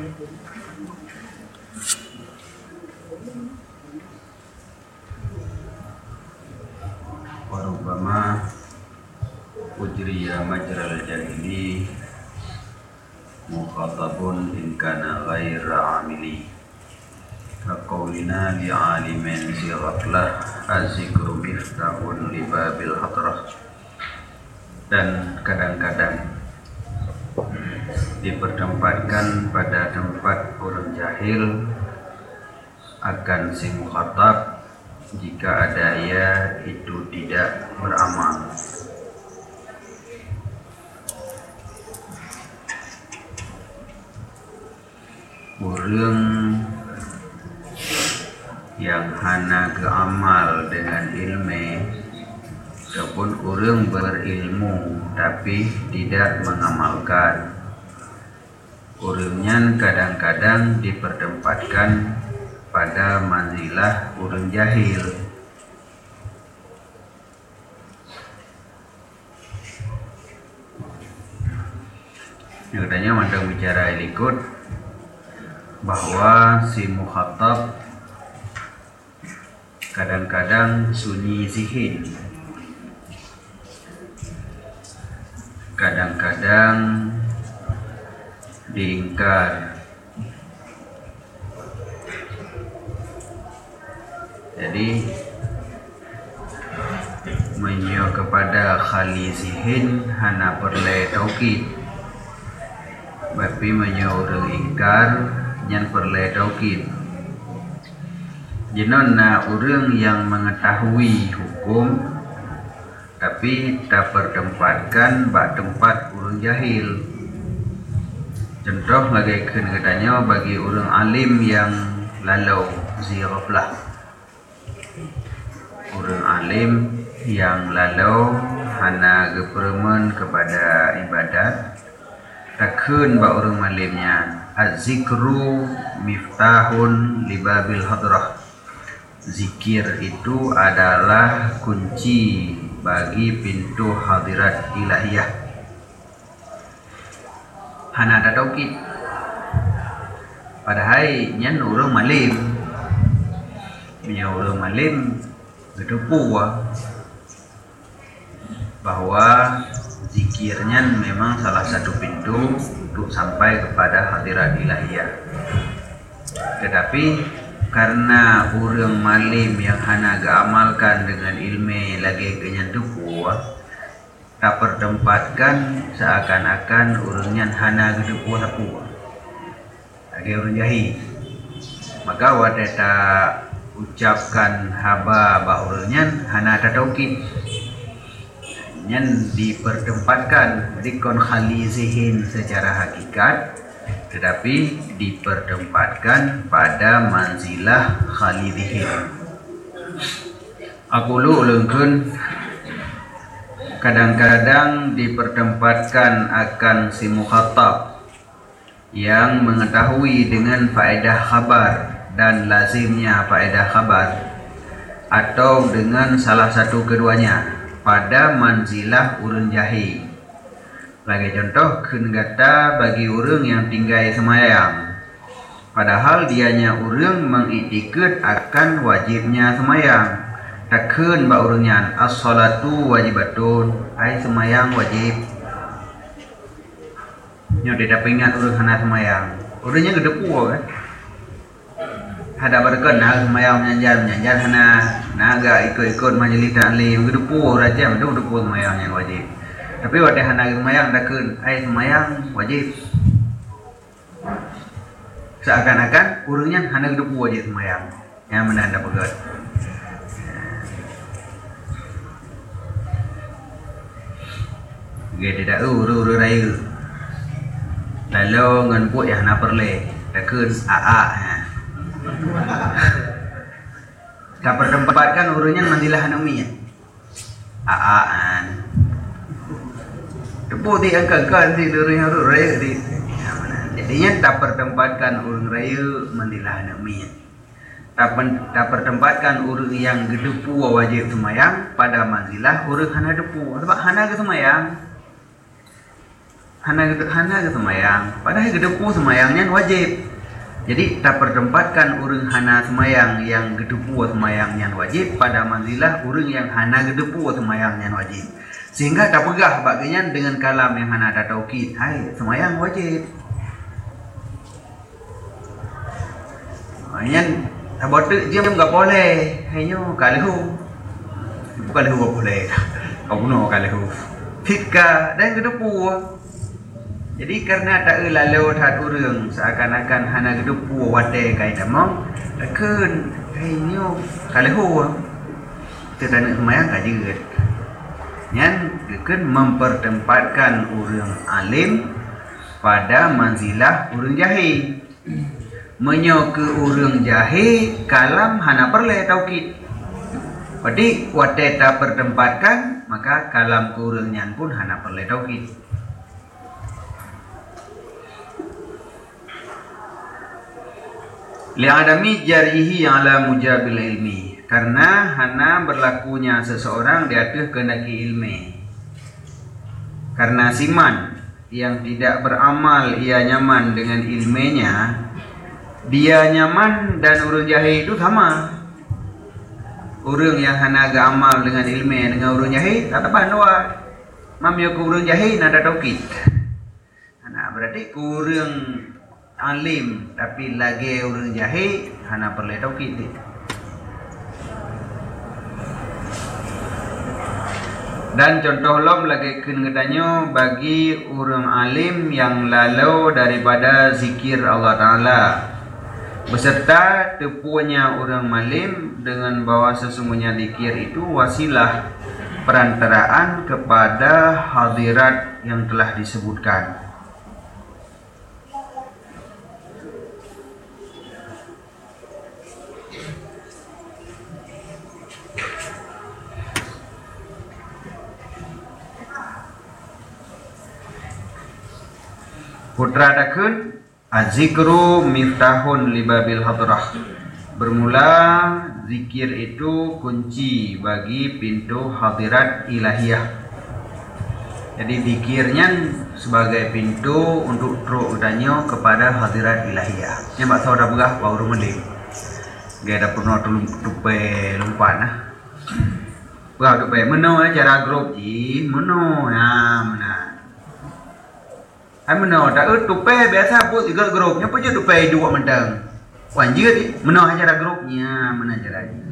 Warubama ujriya majral jahili mukhatabun in kana ghaira amili kaqawlina li'alimin siratlah azikru miftahun libabil hadrah. Dan kadang-kadang dipertempatkan pada tempat orang jahil akan si mukhatab jika ada ia itu tidak beramal. Urang yang hana keamal dengan ilmu ataupun urang berilmu tapi tidak mengamalkan, urangnya kadang-kadang dipertempatkan pada manzilah urang jahil. Yang katanya mandang bicara ilikut bahwa si mukhatab kadang-kadang sunyi zihin, kadang-kadang diingkar. Jadi menyo kepada khali zihin hana perle taukid, tapi menyo orang ingkar nyan perle taukid. Jenona orang yang mengetahui hukum tapi tak pertempatkan bak tempat orang jahil. Contoh lagi katanya bagi orang alim yang lalau ziraflah, orang alim yang lalau hana gepermen kepada ibadat, takun bak orang alimnya az-zikru miftahun libabil hadrah. Zikir itu adalah kunci bagi pintu hadirat ilahiyah. Hana ada taukid. Padahal nyan orang malim, punya orang malim gedepu bahwa zikirnya memang salah satu pintu untuk sampai kepada hadirat ilahiyah. Tetapi karena orang malim yang hana amalkan dengan ilmu lagi kenyantupu, tak pertempatkan seakan-akan orangnya hana gedepu lapu lagi orang jahil. Maka wadah tak ucapkan haba bahurnya hana ada taukid, nyan dipertempatkan dikon khali zihin secara hakikat, tetapi dipertempatkan pada manzilah khali zihin. Aku ulungkeun kadang-kadang dipertempatkan akan si mukhatab yang mengetahui dengan faedah khabar dan lazimnya faedah khabar, atau dengan salah satu keduanya pada manzilah urun jahil. Bagi contoh, kata bagi orang yang tinggal semayang, padahal dianya orang mengiktikad akan wajibnya semayang. Takkan bak orangnya as-salatu wajibatun, ai semayang wajib. Nyo dia dapat ingat orang hana semayang, orangnya gedepu kan. Ada berken hal semayang menyanjar hana naga ikut-ikut majlis taklim gedepu raja itu gedepu semayang yang wajib. Tapi wadah hana semayang takkan ai semayang wajib. Seakan-akan orangnya hana gedepu wajib semayang. Yang mana anda pegat? Dia tidak uru raya. Lalu ngan buat yang nak perle, takkan AA. Tak pertempatkan urunya mandilah anumi. AA. Tepu di angkat di dunia raya di. Jadinya tak pertempatkan urung raya mandilah anumi. Tak pertempatkan urung yang gedepu wajib semayang pada manzilah urung hana depu. Sebab hana ke semayang. hana ke semayang, padahal gedepu semayangnya wajib. Jadi tak pertempatkan urang hana semayang yang gedepu semayangnya wajib pada manzilah urang yang hana gedepu semayangnya wajib. Sehingga tak pegah bagian dengan kalam yang hana ada taukid, hai semayang wajib. Yang abot dia enggak boleh, hanya kalau bukan lahu boleh. Kau bunuh kalau fika dan gedepu. Jadi karena tak lalu hat urang seakan-akan hana gedepu wate kai tamang takun hanya kalau tidak semayang kajeut. Yang keun mempertempatkan urang alim pada manzilah urang jahil. Menyo ke urang jahil kalam hana perle taukid. Jadi wate tak pertempatkan maka kalam kurangnya pun hana perle taukid. Li'adami jarihi ala mujabil ilmi, karena hana berlakunya seseorang di atas kehendaki ilmi. Karena siman yang tidak beramal ia nyaman dengan ilminya, dia nyaman dan urang jahil itu sama. Urang yang hana ga amal dengan ilmi dengan urang jahil tak apa doa. Mamyo ku urang jahil nada taukid. Hana berarti urang alim tapi lagi urang jahil hana perlu taukid. Dan contoh lom lagi keun gedanyo bagi urang alim yang lalu daripada zikir Allah Ta'ala beserta tepunya urang malim dengan bahwa sesungguhnya zikir itu wasilah perantaraan kepada hadirat yang telah disebutkan. Putra dakun azikru miftahun libabil hadrah. Bermula zikir itu kunci bagi pintu hadirat ilahiyah. Jadi zikirnya sebagai pintu untuk terudanyo kepada hadirat ilahiyah. Yang bak saudara begah baru melim. Gaya dah pernah tupai lumpat nah. Begah tupai meno cara grup ji meno ya mana. Ai meno tak tupai biasa pun tiga grupnya pun je tupai dua mentang. Wanjir di meno acara grupnya mana caranya.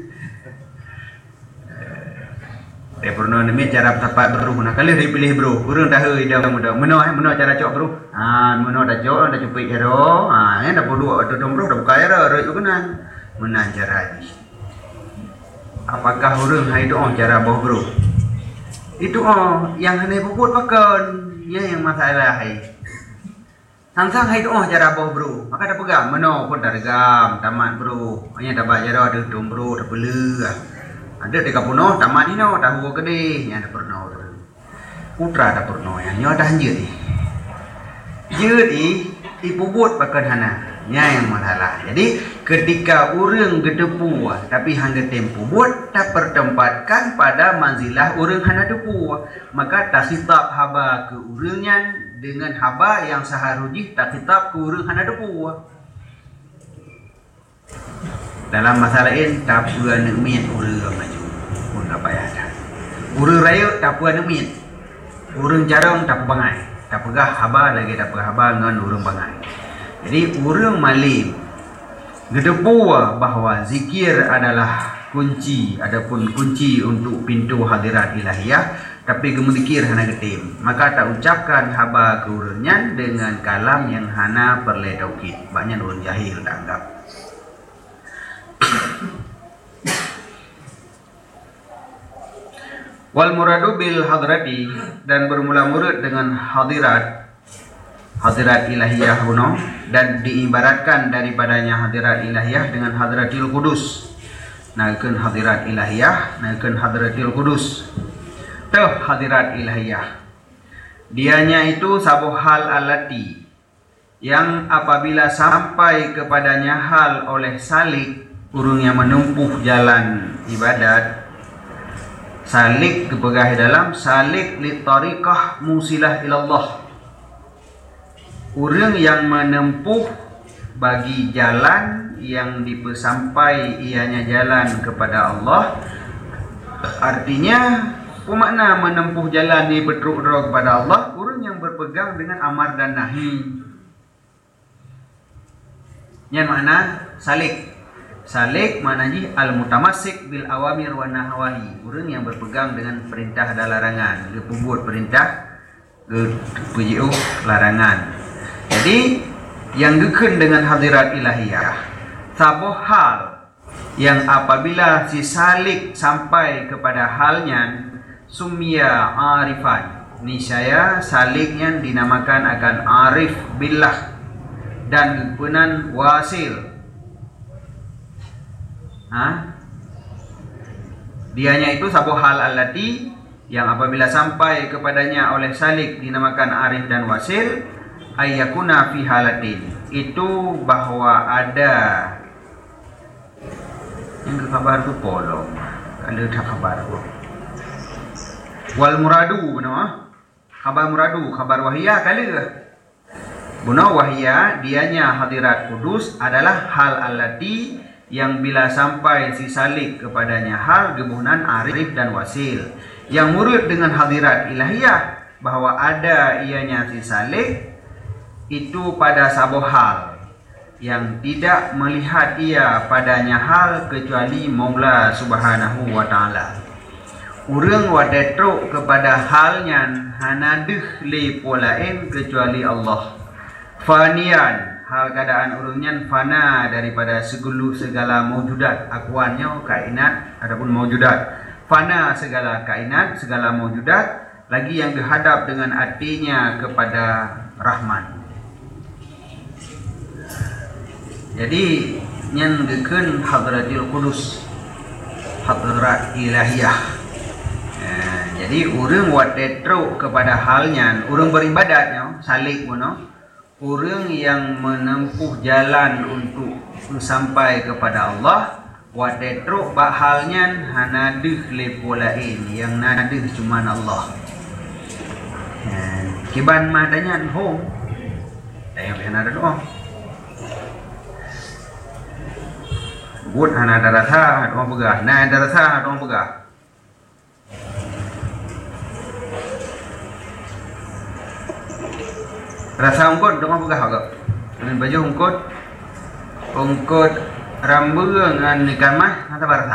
Pernah nemi cara tepat bro nak kali dipilih bro. Urang dah heu ida muda. Meno cara cok bro. Meno dah cok dah cupai hero. Yang dah dua atau bro dah buka hero roi kenan. Menan cara ni. Apakah urang hai doa cara boh bro? Itu yang hane bubut pakan. Ya yang masalah hai. Sang-sang hai doa cara boh bro. Maka dah pegang meno pun dah regam tamat bro. Hanya dah bajar ada dom bro dah belu. Ada dekat puno tamat ni no dah huo gede nya dah pernah. Putra dah pernah yang dah hanjir ni. Jadi dibubut pakan hana. Nya yang masalah. Jadi ketika urang gedepu tapi hangga tempo buat tak pertempatkan pada manzilah urang hana depu, maka tak khitab haba ke urangnya dengan haba yang seharusnya tak khitab ke urang hana depu. Dalam masalah ini tak pernah nemit urang maju pun apa ya dah. Urang raya tak pernah nemit. Urang jarang tak bangai. Tak pegah haba lagi tak pegah haba dengan urang bangai. Jadi urang malim gedepu bahawa zikir adalah kunci, adapun kunci untuk pintu hadirat ilahiyah, tapi gemuzikir hana getim. Maka tak ucapkan haba ke urangnya dengan kalam yang hana perle taukid. Banyak urang jahil tak anggap. Wal muradu bil hadrati, dan bermula murad dengan hadirat ilahiyah kuno, dan diibaratkan daripadanya hadirat ilahiyah dengan hadratil kudus. Naikeun hadirat ilahiyah, naikeun hadratil kudus. Tuh hadirat ilahiyah. Dianya itu sabuh hal alati yang apabila sampai kepadanya hal oleh salik urang yang menempuh jalan ibadat. Salik kepegah dalam salik li tariqah musilah ilallah. orang yang menempuh bagi jalan yang dipersampai ianya jalan kepada Allah. Artinya apa makna menempuh jalan ni berteruk kepada Allah? Orang yang berpegang dengan amar dan nahi. Yang makna salik. Salik maknanya al-mutamassik bil awamir wa nahwahi. Orang yang berpegang dengan perintah dan larangan. Dia pembuat perintah, dia perjauh larangan. Jadi yang deken dengan hadirat ilahiyah, sabuh hal yang apabila si salik sampai kepada halnya sumia arifan, niscaya saliknya dinamakan akan arif billah dan kepunan wasil. Dianya itu sabuh hal allati yang apabila sampai kepadanya oleh salik dinamakan arif dan wasil, ayyakuna fi halatin, itu bahwa ada yang kabar tu polong, ada tak kabar tu. Wal muradu benar, kabar muradu, kabar wahiyah kali ke? Benar wahiyah dianya hadirat kudus adalah hal allati yang bila sampai si salik kepadanya hal gebunan arif dan wasil yang murid dengan hadirat ilahiyah bahwa ada ianya si salik itu pada sabuh hal yang tidak melihat ia padanya hal kecuali Maula Subhanahu wa taala. Urang wadetruk kepada halnya hanadih li polain kecuali Allah. Fanian, hal keadaan urangnya fana daripada segala maujudat, akuannya kainat adapun maujudat. Fana segala kainat, segala maujudat, lagi yang dihadap dengan artinya kepada Rahman. Jadi yang deken hadratil qudus, hadrat ilahiyah. Jadi orang wadetruk kepada halnya, orang beribadatnya salik puno. Orang yang menempuh jalan untuk sampai kepada Allah, wadetruk bahalnya hanadih lepolain, yang nadih cuman Allah. Kiban madanya home, tayang ada doa. Buat anak darasa, doa pegah. Nah darasa, doa pegah. Rasa ungkut dengan pegah agak. Dengan baju ungkut rambu dengan ikan mah nata barasa.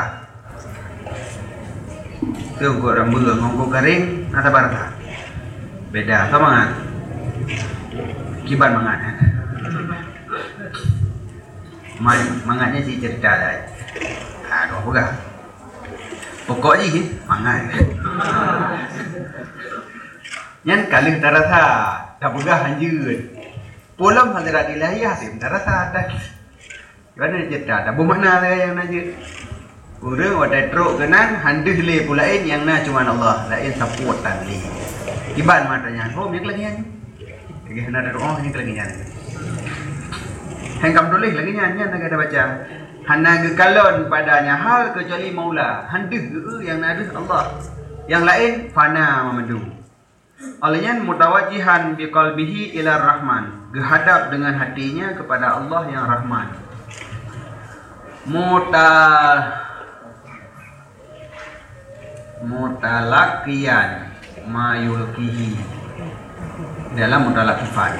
Tu ungkut rambu ungkut kering nata barasa. Beda sama mangat. Kiban mangat. Mangatnya si cerita dah. Aduh pegah. Pokoknya sih mangat. Nyan kali darasa dah pegah hanjut. Pulang hadirat ilahiyah sih darasa dah. Gimana cerita dah bermakna saya yang najut. Urang wadah truk kenang handih le pulain yang na cuma Allah, lain supportan le. Kiban matanya. Oh, ni lagi ni. Lagi hendak doa ni lagi ni. Hengkam tulis lagi ni nak ada baca. Hana gekalon padanya hal kecuali Maula. Handih yang na ada Allah. Yang lain fana memandu. Olehnya mutawajihan biqalbihi ila Rahman, gehadap dengan hatinya kepada Allah yang Rahman. Mutalaqiyan ma yulqihi, dalam mutalaqifan.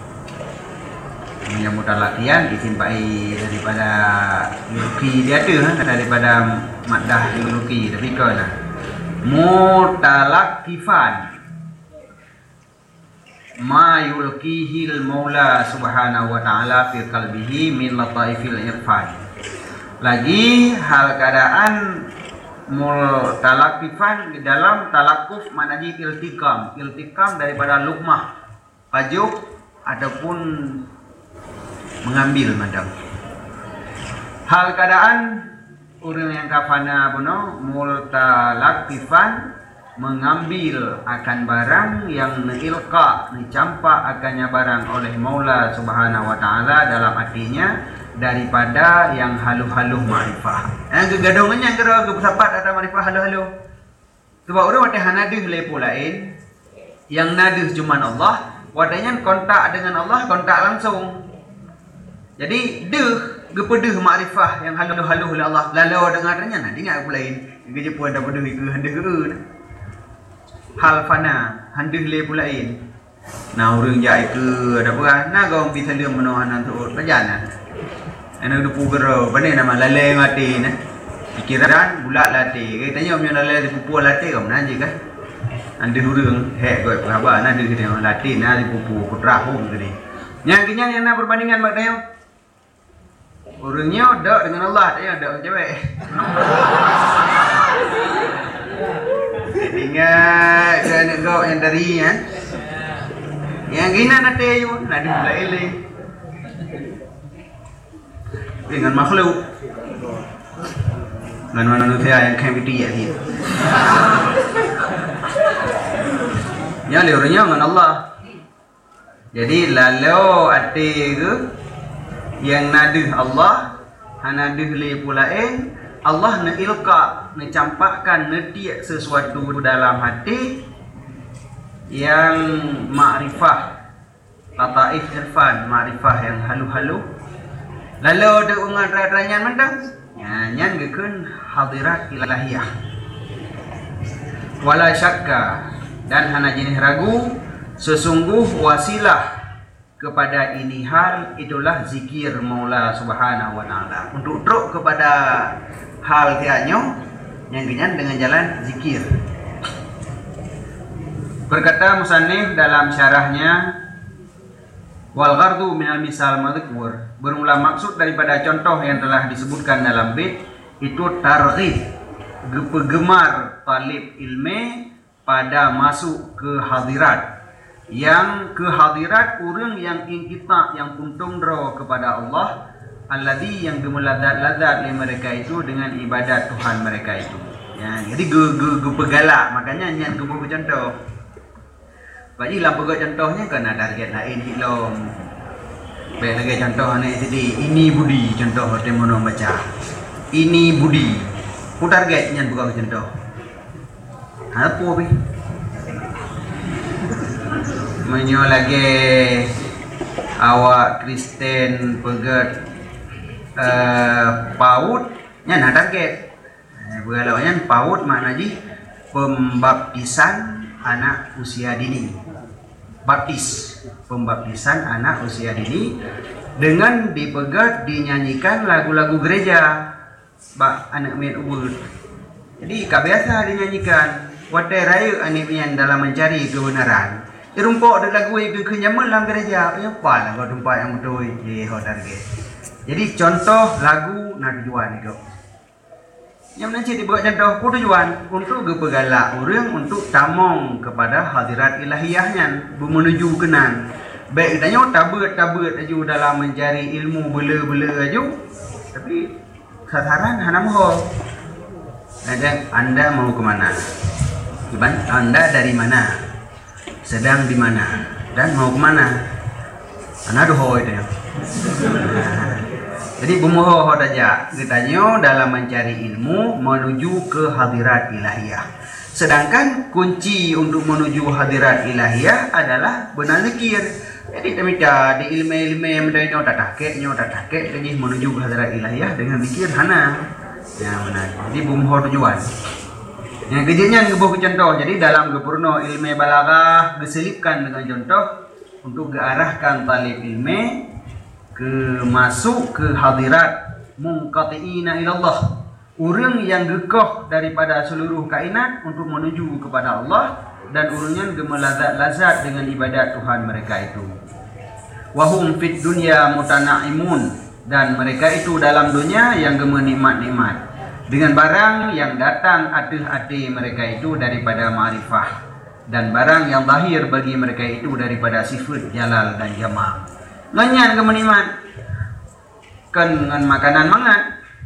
Yang mutalaqiyan disimpai daripada yulqi dia ada daripada maddah yulqi tapi kana mutalaqifan ma yulqihil Maula Subhanahu wa taala fi qalbihi min lataifil irfan. Lagi hal keadaan mutalaqifan di dalam talakuf maknanya iltikam daripada lukmah pajuk ataupun mengambil madam. Hal keadaan orang yang kafana puno mutalaqifan mengambil akan barang yang ilqa dicampak akannya barang oleh Maula Subhanahu wa taala dalam artinya daripada yang haluh-haluh ma'rifah. Kegadongannya kira kesapat atau ma'rifah haluh-haluh. Sebab orang ada hanadih lepo lain yang nadih cuman Allah, wadanya kontak dengan Allah, kontak langsung. Jadi gepedeh makrifah yang halu-halu oleh Allah. Lalu dengarnya nah dengar pula lain. Geje pun dah pedeh ke hendak ke. Hal fana, hendak le pula lain. Nah urang jai ke ada apa? Nah kau bisa dia menohan tu berjalan. Ana du pugero, bane nama lalai mati nah. Pikiran bulat latih. Katanya om yang lalai dipupu latih kau mana je kan? Anda urang hek kau apa? Nah dia kena latih nah dipupu putrahum tadi. Yang kinya yang nak perbandingan maknanya orangnya ada dengan Allah, dia ada dengan cewek. Ingat jangan kau yang dari kan. Yang gina nanti ayu, nanti mulai ini. Dengan makhluk, dengan manusia yang kemiti ya dia. Yang orangnya dengan Allah. Jadi lalu ada ke yang nadih Allah, nadih le pulain Allah nak ilqa, nak campakkan, nak tiak sesuatu dalam hati yang makrifah, lataif irfan, makrifah yang halu-halu. Lalu ada ungan raya-raya mendang, nyan gekun hadirat ilahiyah. Wala syakka, dan hana jenis ragu, sesungguh wasilah kepada ini hal itulah zikir Maula Subhanahu wa taala. Untuk truk kepada hal tianyo yang kenyan dengan jalan zikir. Berkata musannif dalam syarahnya, wal ghardu minal misal madhkur, bermula maksud daripada contoh yang telah disebutkan dalam bait itu targhib, gemar talib ilmi pada masuk ke hadirat. Yang kehadirat orang yang kita yang puntung dro kepada Allah, alladhi yang gemeladat-ladat mereka itu dengan ibadat Tuhan mereka itu. Ya, jadi pegalak, makanya nyan ge contoh. Bagi lah pegak contohnya kena target lain hilom. Baik lagi contoh ni tadi, ini budi contoh temono baca. Ini budi. Ku target nyan pegak contoh. Apa be? Menyo lagi awak Kristen pegat PAUD nya nak target. Bergalauan PAUD maknanya pembaptisan anak usia dini. Baptis, pembaptisan anak usia dini dengan dipegat dinyanyikan lagu-lagu gereja. Bak anak main ubud. Jadi kebiasa dinyanyikan. Watai raya anak yang dalam mencari kebenaran. Terumpok ada lagu yang kenyaman dalam gereja. Apa lah kau tempat yang betul target. Jadi contoh lagu nak tujuan itu. Yang nanti dibuat contoh ku tujuan untuk gepegalak orang untuk tamong kepada hadirat ilahiyahnya menuju kenan. Baik tanya tabut aju dalam mencari ilmu bela-bela aju. Tapi sasaran hana mohon. Anda mau ke mana? Anda dari mana? Sedang di mana dan mau ke mana? Ana doho itu ya. Jadi bumoho saja ditanya dalam mencari ilmu menuju ke hadirat ilahiyah. Sedangkan kunci untuk menuju hadirat ilahiyah adalah benar zikir. Jadi temita di ilmu-ilmu yang mendengar tak takek jadi menuju ke hadirat ilahiyah dengan zikir hana. Ya benar. Jadi bumoho tujuan. Yang kejadian gebuh contoh. Jadi dalam gepurno ilmu balaghah diselipkan dengan contoh untuk diarahkan talib ilmu ke masuk ke hadirat munqati'ina ilallah. Orang yang gekoh daripada seluruh kainat untuk menuju kepada Allah dan orangnya gemelazat-lazat dengan ibadat Tuhan mereka itu. Wahum fit dunya mutana'imun, dan mereka itu dalam dunia yang gemenikmat-nikmat dengan barang yang datang hati-hati mereka itu daripada ma'rifah dan barang yang lahir bagi mereka itu daripada sifat jalal dan jamal. Nganyan kemenikmat kan dengan makanan mangat.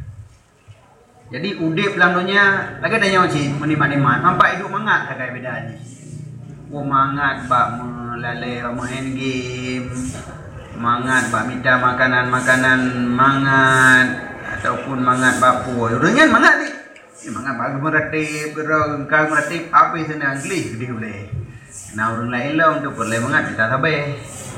Jadi udip dalam dunia lagi tanya macam menikmat-nikmat. Nampak hidup mangat tak kayak beda ni. Mangat bak melalai main game. Mangat bak minta makanan-makanan mangat. Ataupun mangat bapu. Orangnya mangat ni. Mangat bagu meratip, gerang, kau meratip apa sana English dia boleh. Nah orang lain lah untuk perlai mengat kita tabeh.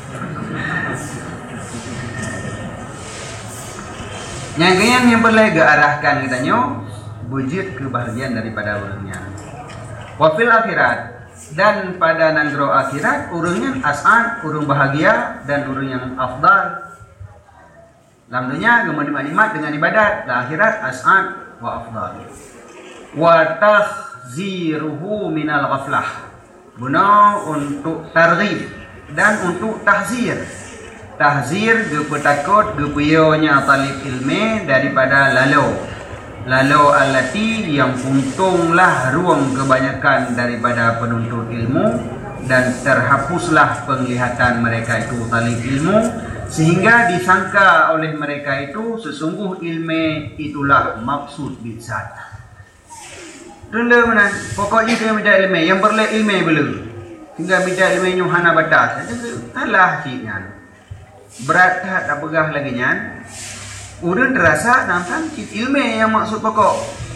Yang perlai ke arahkan katanya wujud kebahagiaan daripada orangnya. Wafil akhirat, dan pada nanggro akhirat orangnya as'ad, orang bahagia dan orang yang afdal. Dalam dunia nikmat dengan ibadat, di akhirat as'ad wa afdal. Wa tahziruhu minal ghaflah, guna untuk targhib dan untuk tahzir. Tahzir gepe takut gepeyonya talib ilmi daripada lalau alati yang puntunglah ruang kebanyakan daripada penuntut ilmu dan terhapuslah penglihatan mereka itu talib ilmu, sehingga disangka oleh mereka itu sesungguh ilmu itulah maksud bidzat. Tunda mana pokoknya dia minta ilmu yang perlu ilmu belum hingga minta ilmu nyuhana batas alah ciknya berat tak pegah lagi nyan. Udah terasa nampak ilmu yang maksud pokok.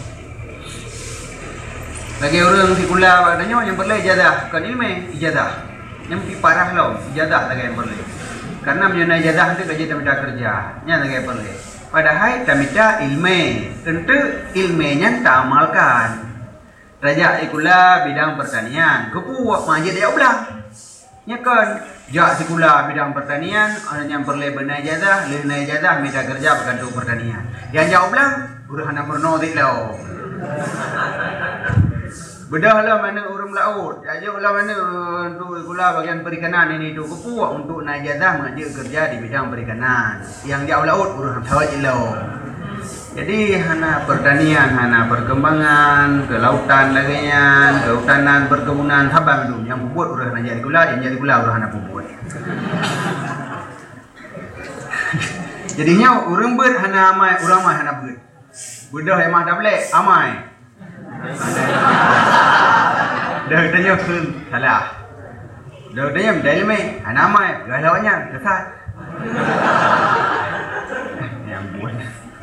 Lagi orang sekolah katanya yang perlu ijazah, bukan ilmu ijazah. Yang lebih parah loh, ijazah lagi yang perlu. Karena menyana ijazah itu kerja tak kerja, nya lagi yang perlu. Padahal tak minta ilmu, tentu ilmunya tak amalkan. Raja sekolah bidang pertanian, kepuak majid dia ulang. Nya kan, jak sekolah bidang pertanian, orang yang perlu benar ijazah, lena ijazah minta kerja bergantung pertanian. Yang jauh bilang, udah hendak bernotik lah. Bedah lah mana orang laut, jauh lah mana untuk sekolah bagian perikanan ini tu kepuak untuk naik ijazah mengajar kerja di bidang perikanan. Yang jauh laut udah hendak lah. Jadi hana pertanian, hana perkembangan, kelautan laginya, kehutanan, perkebunan, habang tu yang buat udah hana jadi gula, yang jadi gula udah hana buat. Jadinya orang buat hana amai, orang mah hana buat. Budak yang mah dah boleh amai. Dah tanya pun salah. Dah tanya dalil mai, hana amai, galaunya kesat. Yang buat.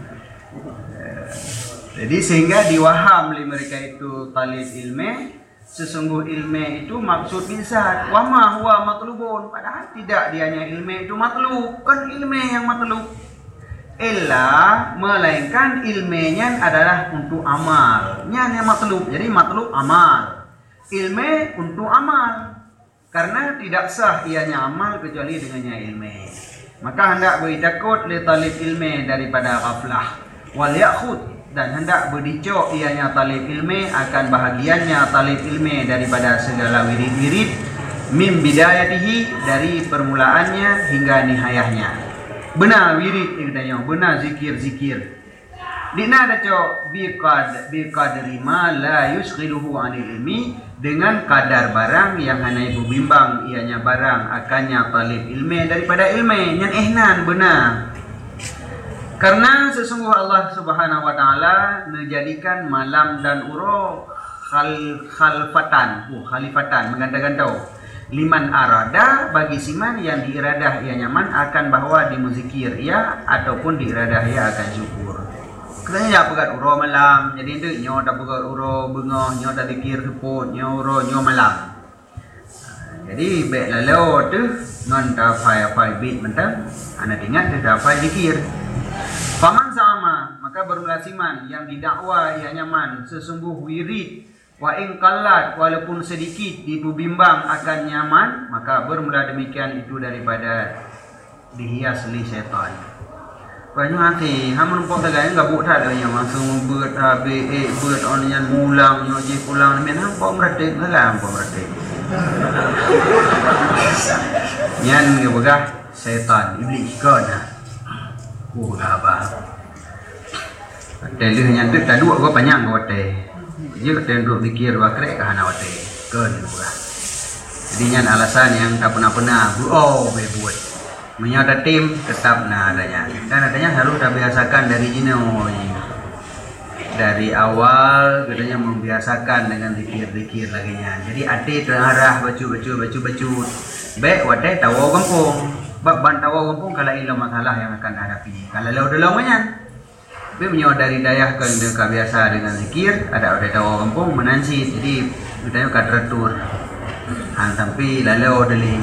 Jadi sehingga diwaham oleh mereka itu talib ilmu, sesungguh ilmu itu maksud bidzat. Wa ma huwa matlubun, padahal tidak dianya ilmu itu matlub, kan ilmu yang matlub. Illa melainkan ilmunya adalah untuk amal. Nya yang matlub. Jadi matlub amal. Ilmu untuk amal. Karena tidak sah ianya amal kecuali dengannya ilmu. Maka hendak beri takut li talib ilmu daripada ghaflah. Wal yakhud, dan hendak berdicok ianya talib ilmu akan bahagiannya talib ilmu daripada segala wirid-wirid min bidayatihi, dari permulaannya hingga nihayahnya. Benar wirid katanya, benar zikir-zikir. Dina ada cok biqadri ma la yushghiluhu anil ilmi, dengan kadar barang yang hanya ibu bimbang ianya barang akannya talib ilmu daripada ilmu yang ihnan benar. Karena sesungguh Allah Subhanahu wa taala menjadikan malam dan uro khalifatan mengganda-gandau. Liman arada, bagi siman yang diiradah ia nyaman akan bahwa dimuzikir ia ataupun diiradah ia akan syukur. Katanya ya pegat uro malam, jadi itu nyo tak pegat uro bengah, nyo tak dikir seput, nyo uro nyo malam. Jadi baik lalu tu non tak fai bit mentang, anak ingat dia tak fai dikir. Faman sama, maka bermula siman yang didakwa ia nyaman sesungguh wirid wa in qallat, walaupun sedikit dibimbang akan nyaman, maka bermula demikian itu daripada dihias oleh syaitan. Banyak nanti hamun pok tagay gabuk tak ada yang langsung beut habis beut on yang mulang nyo je pulang men hang pok merdek lah pok merdek. Nyan ge begah syaitan iblis kana. Apa? Tele yang tu tak dua gua panjang gua teh. Dia kata duduk fikir bakrek ke hana wate. Kan bukan. Jadi nyan alasan yang tak pernah buat. Menyata tim tetap adanya. Dan adanya harus dah biasakan dari jino. Dari awal katanya membiasakan dengan zikir-zikir laginya. Jadi ati terarah bacu. Baik wate tahu kampung. Bab bantawa kampung kalau ilah masalah yang akan hadapi. Kalau lau lamanya. Tapi menyo dari dayah kan biasa dengan zikir, ada tawa kampung menansi. Jadi katanya kad teratur. Sampai lalu dali.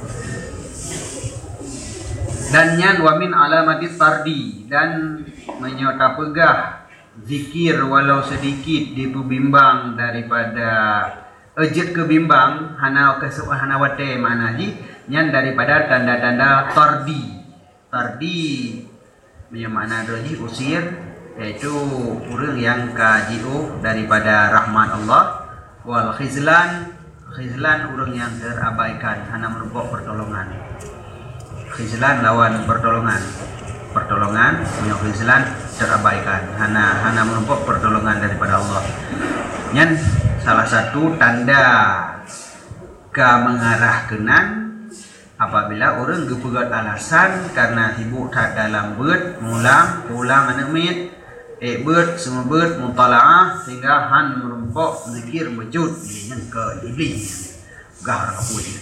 Dan nyan wamin alamati tardi, dan menyota pegah zikir walau sedikit dibimbang daripada ejit kebimbang hana wate mana ji nyan daripada tanda-tanda tardi. Tardi punya makna doji usir, yaitu orang yang kajiu daripada rahmat Allah. Wal khizlan orang yang terabaikan hana merupakan pertolongan. Khizlan lawan pertolongan punya khizlan terabaikan hana menumpuk pertolongan daripada Allah. Nyan salah satu tanda mengarah kenan apabila orang gepegat alasan karena sibuk tak dalam beut ulang anak mit beut semua beut mutalaah sehingga han menumpuk zikir wujud yang ke iblis gah apa dia.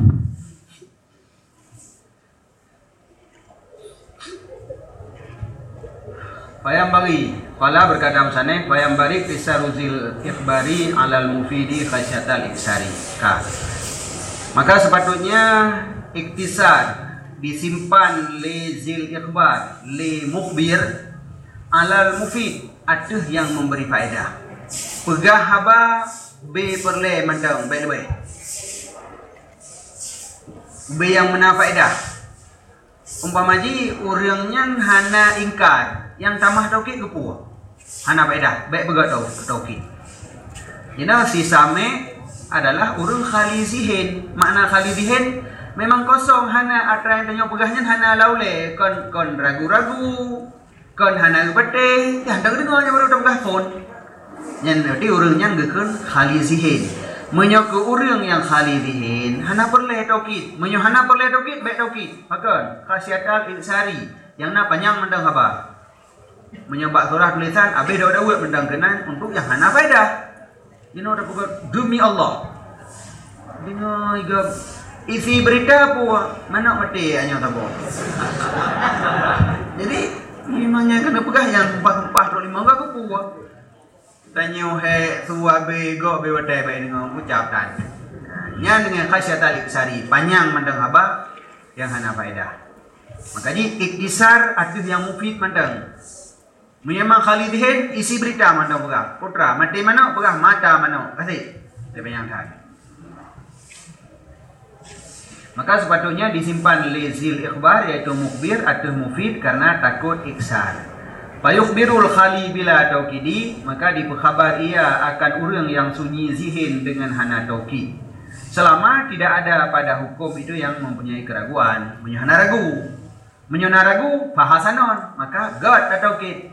Fala berkata sana Fayambari Tisaruzil Ikhbari Alal Mufidi Khasyatal Iksari. Maka sepatutnya iktisar disimpan li zil ikhbar li mukhbir alal mufid atuh yang memberi faedah. Pegah haba be perle mandang baik-baik. Be yang mena faedah. Umpamaji urangnya hana ingkar yang tamah tauhid kepu hana faedah baik begat tauhid. Jadi si same adalah urang khali zihin. Makna khali zihin memang kosong hana atra yang tanya pegahnya hana laule kon ragu-ragu kon hana bete ya dak dengar nya baru pegah pun nyen di urang nya gekeun khali zihin. Menyo ke urang yang khali zihin hana perle tauhid. Menyo hana perle tauhid baik tauhid. Makan khasyatal insari yang na panjang mendang haba menyebab surah tulisan abis daud mendang kenan untuk yang hana faedah. Dino ada pukul demi Allah. Dino iga isi berita apa mana mati hanya tabo. Jadi imanya kena pegah yang empah-empah 25 enggak ke puak. Tanyo he suabe go be wadai bae dengan ucap tan. Nya dengan khasyatal iksari panjang mendang haba yang hana faedah. Makanya iktisar atuh yang mufid mandang. Memang khalidihin isi berita mana pegah. Putra mati mana pegah mata mana. Kasih. Dia bayangkan. Maka sepatutnya disimpan lizil ikhbar yaitu mukbir atau mufid karena takut iksar. Fayukhbirul khali bila taukidi, maka dikhabar ia akan urang yang sunyi zihin dengan hana taukid. Selama tidak ada pada hukum itu yang mempunyai keraguan, menyana ragu, fahasanon, maka gad atau taukid.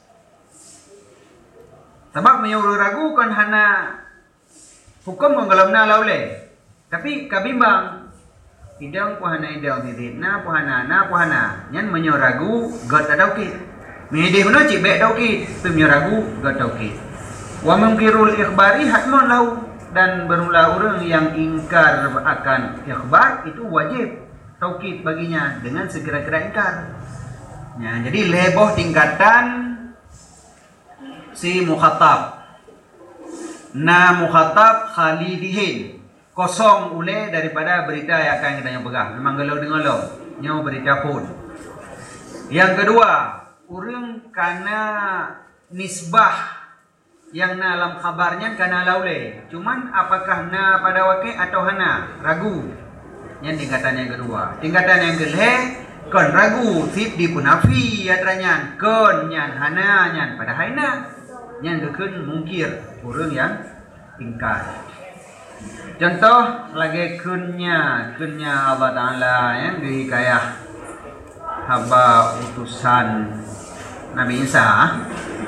Sebab menyuruh ragu kan hana hukum menggelamna laule. Tapi kabimbang idang puhana idang tidina puhana na puhana nyan menyuruh ragu gad tauhid. Mehdi mana cik baik tauhid, tu menyuruh ragu gad tauhid. Wa mungkirul ikhbari hatmun lahu, dan berulah orang yang ingkar akan ikhbar itu wajib tauhid baginya dengan segera-gera ingkar. Ya, jadi leboh tingkatan si mukhatab. Na mukhatab khalidihin. Kosong ule daripada berita yang akan kita pegang. Memang gelau dengar nyaw berita pun. Yang kedua, urang kana nisbah yang na dalam khabarnya kana laule. Cuman apakah na pada wakil atau hana? Ragu. Yang tingkatan yang kedua. Tingkatan yang kedua, kon ragu fit dipunafi atranya kon nyan hana nyan pada haina. Yang gekun mungkir urang yang ingkar. Contoh lagi kunnya Allah Ta'ala yang di hikayah haba utusan Nabi Isa.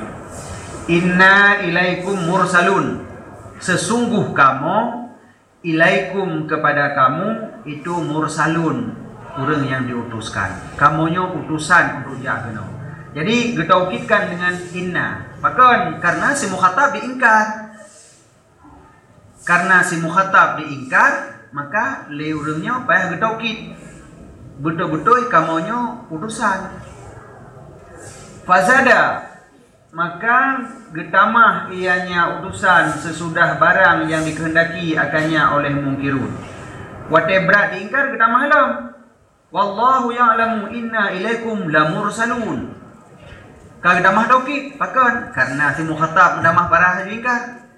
Inna ilaikum mursalun, sesungguh kamu ilaikum kepada kamu itu mursalun, urang yang diutuskan. Kamunya utusan untuk jahannam. Jadi getaukitkan dengan inna. Bahkan karena si mukhatab diingkar. Karena si mukhatab diingkar, maka leurungnya payah getaukit. Betul-betul kamunya utusan. Fazada maka getamah ianya utusan sesudah barang yang dikehendaki akannya oleh mungkirun. Watebra diingkar getamah halam. Wallahu ya'lamu inna ilaikum lamursalun. Kalau getamah taukid, pakan karena si mukhatab getamah parah diingkar.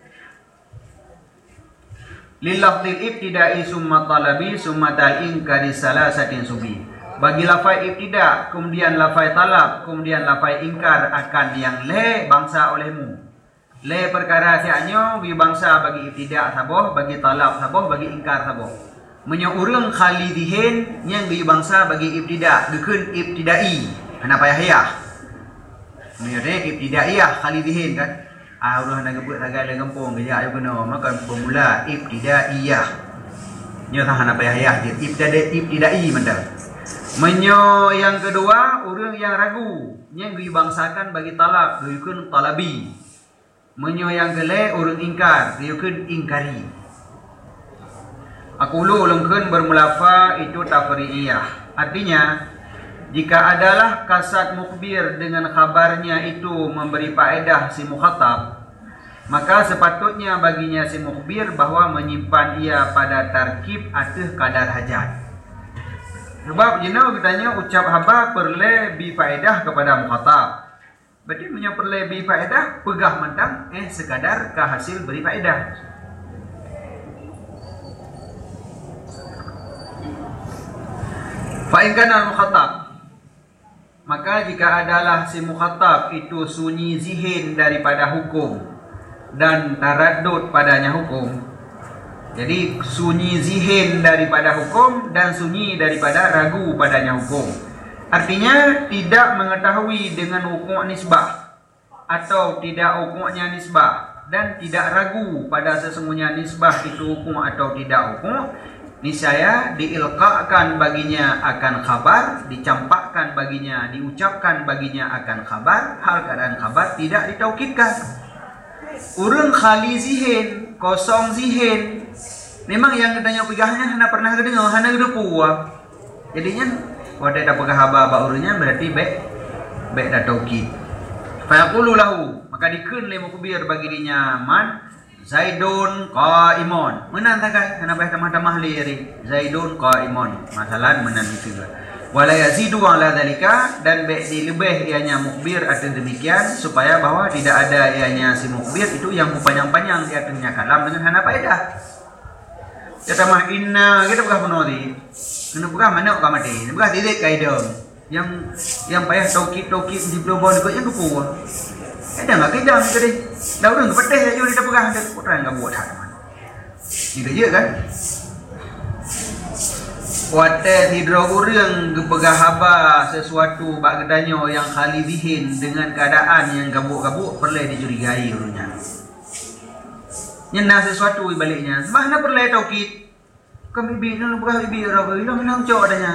Lillafdil ibtida'i summa talabi summa tal-inkari salasatin subi. Bagi lafai ibtida, kemudian lafai talab, kemudian lafai ingkar akan yang le bangsa olehmu. Le perkara siaknya bagi bangsa bagi ibtida saboh, bagi talab saboh, bagi ingkar saboh. Menyeurang khalidihin yang bagi bangsa bagi ibtida, gekun ibtidai. Hana payah. Menyeurang ibtidaiyah khalidihin kan. Udah nak gebut agak le kampung kerja ayo kena maka bermula ibtidaiyah. Nya tah hana payah dia ibtidai mental. Menyo yang kedua orang yang ragu yang dibangsakan bagi talab diukun talabi. Menyo yang kele orang ingkar diukun ingkari. Aqulu lengkeun bermulafa itu tafri'iyah. Artinya jika adalah kasat mukbir dengan khabarnya itu memberi faedah si mukhatab, maka sepatutnya baginya si mukbir bahwa menyimpan ia pada tarkib atau kadar hajat. Sebab jenau katanya ucap haba perle bi faedah kepada mukhatab. Berarti punya perle bi faedah pegah mentang sekadar ke hasil beri faedah. Fa in kana mukhatab, maka jika adalah si mukhatab itu sunyi zihin daripada hukum dan taraddud padanya hukum. Jadi sunyi zihin daripada hukum dan sunyi daripada ragu padanya hukum. Artinya tidak mengetahui dengan hukum nisbah atau tidak hukumnya nisbah dan tidak ragu pada sesungguhnya nisbah itu hukum atau tidak hukum. Niscaya diilqakan baginya akan khabar, dicampakkan baginya, diucapkan baginya akan khabar, hal keadaan khabar tidak ditaukidkan. Urang khali zihin, kosong zihin. Memang yang katanya pegahnya hana pernah kedengar, hana gedepu. Jadinya wadah tak pegah haba urangnya berarti baik dah taukid. Fa yaqulu lahu, maka dikeun le mukbir bagi dirinya man Zaidun qaimun. Menan takai hana bae tamah-tamah li Zaidun qaimun. Masalan menan itu. Wala yazidu ala dzalika dan baik dilebih ianya mukbir atau demikian supaya bahwa tidak ada ianya si mukbir itu yang panjang-panjang di atasnya kalam dengan hana faedah. Ya tamah inna kita bukan penodi. Kena bukan mana kau mati. Bukan tidak kaidam. Yang payah taukid di blobon itu yang kepu. Ada enggak kaidam tadi. Dah urang pedih aja dia pegang dia putra enggak buat hal mana. Gitu je kan? Wate hidro urang gepegah haba sesuatu bak gedanyo yang khalidihin dengan keadaan yang gabuk-gabuk perlu dicurigai urangnya. Nyena sesuatu baliknya. Mana perlu taukid? Kami bibi nak bukan bibi orang bilang nang cok adanya.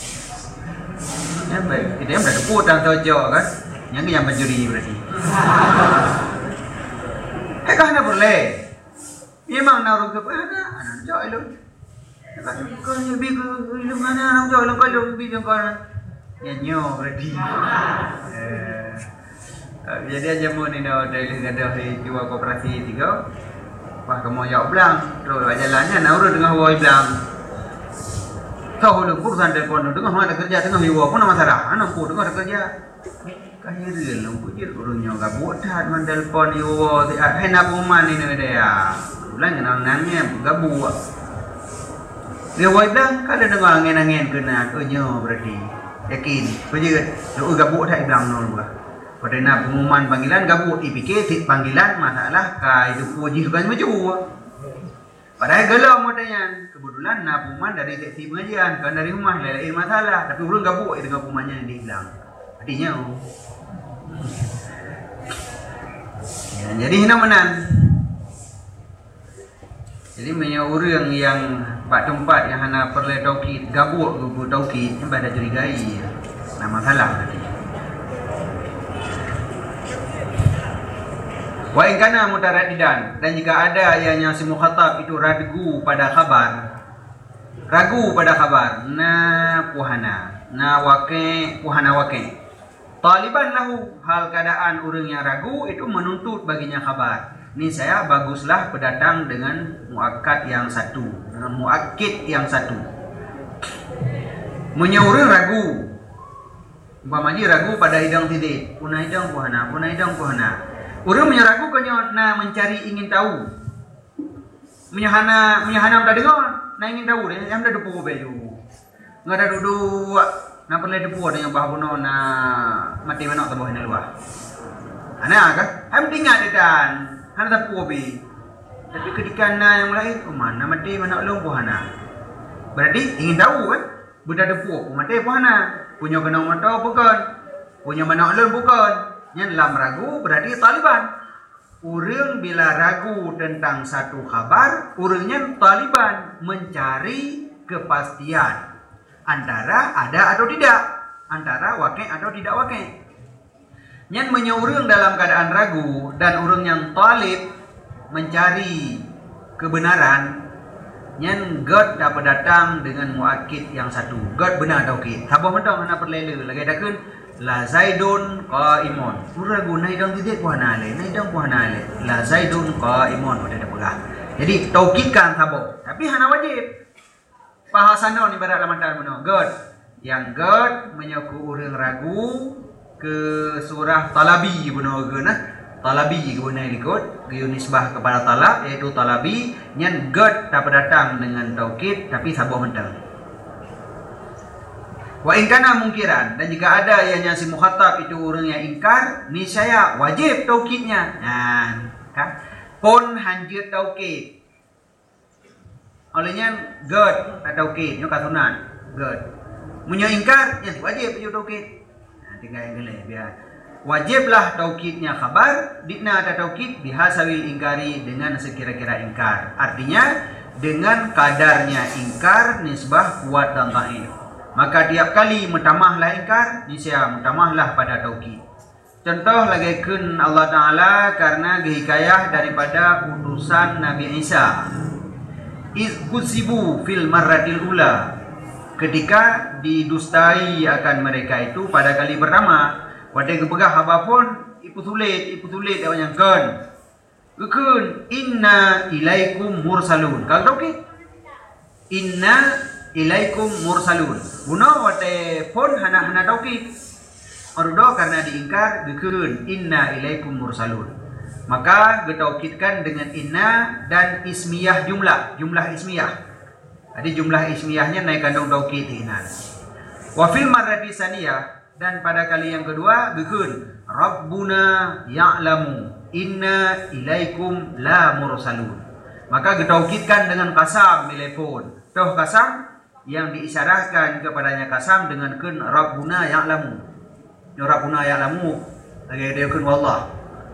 Ya baik, kita yang dah tepuk dan cok kan. Yang mencuri berarti. Kah na boleh. Memang na urang ke ana cok elok. Kau yang bibi ilmu mana nang cok elok kalau bibi yang kau nyanyo berarti. Jadi aja mau ni dah ada jiwa koperasi tiga. Wah kamu jauh belang, terus jalannya nauru dengan woi belang. Kau lu urusan telepon, dengan mana kerja dengan hiwa pun nama masalah. Anak pun dengan kerja. Kahir lu pujir urungnya gak buat dah dengan telepon hiwa. Hendak uman ini dia. Ulang nangnya gak buat. Dia woi belang, kalau dengan angin-angin kena, nyo berarti yakin. Pujir, lu gak buat dah belang nol buat. Pada nak pengumuman panggilan gabut IPK panggilan masalah ka itu puji bukan maju. Padahal gelau modanya kebetulan nak pengumuman dari seksi pengajian kan dari rumah lain masalah tapi urang gabut dengan pengumumannya yang dibilang. Artinya ya, jadi hina menan. Jadi punya orang yang pak tempat yang hana perlu taukid gabut gubu taukid yang pada curigai. Nah masalah tadi. Wa in kana mutaraddidan dan jika ada yang si mukhatab itu ragu pada khabar na puhana na waqi puhana waqi Taliban lahu, hal keadaan orang yang ragu itu menuntut baginya khabar. Ini saya baguslah pendatang dengan muakkad yang satu, dengan muakkid yang satu. Menyuruh ragu. Umpamanya ragu pada hidang tidik, punah hidang puhana, punah hidang puhana. Orang menyeragu kanya mencari ingin tahu. Menyahana dah dengar, ingin tahu dia, yang dah depu baju. Enggak ada duduk, nak perlu depu dengan bahawa mati mana tak boleh luar. Anak kan, tinggal dia dan, hana depu be. Tapi ketika yang mulai, mana mati mana long puhana. Berarti ingin tahu kan, budak depu, mati puhana. Punya kena mata bukan, punya mana long bukan. Yang dalam ragu berarti Taliban. Orang bila ragu tentang satu khabar, orangnya Taliban mencari kepastian antara ada atau tidak, antara wakil atau tidak wakil. Yang menyuruh dalam keadaan ragu dan orang yang talib mencari kebenaran, yang God dapat datang dengan muakkid yang satu. God benar tauhid. Sabah mentang mana perlele lagi dakun la zaidun qaimun. Ragu naidang tidik puana le, naidang puana le. La zaidun qaimun ada pegah. Jadi tauhidkan sabah. Tapi hana wajib. Bahasana ni barat lamantan mano. God. Yang God menyaku orang ragu ke surah Talabi benar ke nah. Talabi guna ikut nisbah kepada talab iaitu talabi yang God dapat datang dengan taukid tapi sabah mentang. Wa in kana mungkiran, dan jika ada yang si mukhatab itu orang yang ingkar, niscaya wajib taukidnya. Nah, kan? Pun hanjir taukid. Olehnya God atau taukid, nyo kasunan God. Munyo ingkar, yang wajib itu taukid. Nah, tinggal yang gele biar wajiblah taukidnya khabar, dikna ada taukid bihasawil ingkari dengan sekira-kira ingkar. Artinya dengan kadarnya ingkar nisbah kuat dan dhaif. Maka tiap kali mentamahlah ingkar, niscaya mentamahlah pada taukid. Contoh lagi kun Allah Taala karena hikayah daripada utusan Nabi Isa. Iz kuzibu fil marratil ula. Ketika didustai akan mereka itu pada kali pertama. Pada kepegah apapun ipu tulit dia menyangkan kekun inna ilaikum mursalun. Kalau tahu ke inna ilaikum mursalun guna wate pun hana tahu ke ordo karena diingkar kekun inna ilaikum mursalun, maka getaukidkan dengan inna dan ismiyah jumlah ismiyah. Jadi jumlah ismiyahnya naik kandung taukid inna. Wa fil marrati saniyah, dan pada kali yang kedua bikun Rabbuna ya'lamu inna ilaikum la mursalun. Maka getaukidkan dengan kasam telepon. Toh kasam yang diisyarahkan kepadanya kasam dengan kun Rabbuna ya'lamu. Rabbuna ya'lamu lagi dia kun wallah.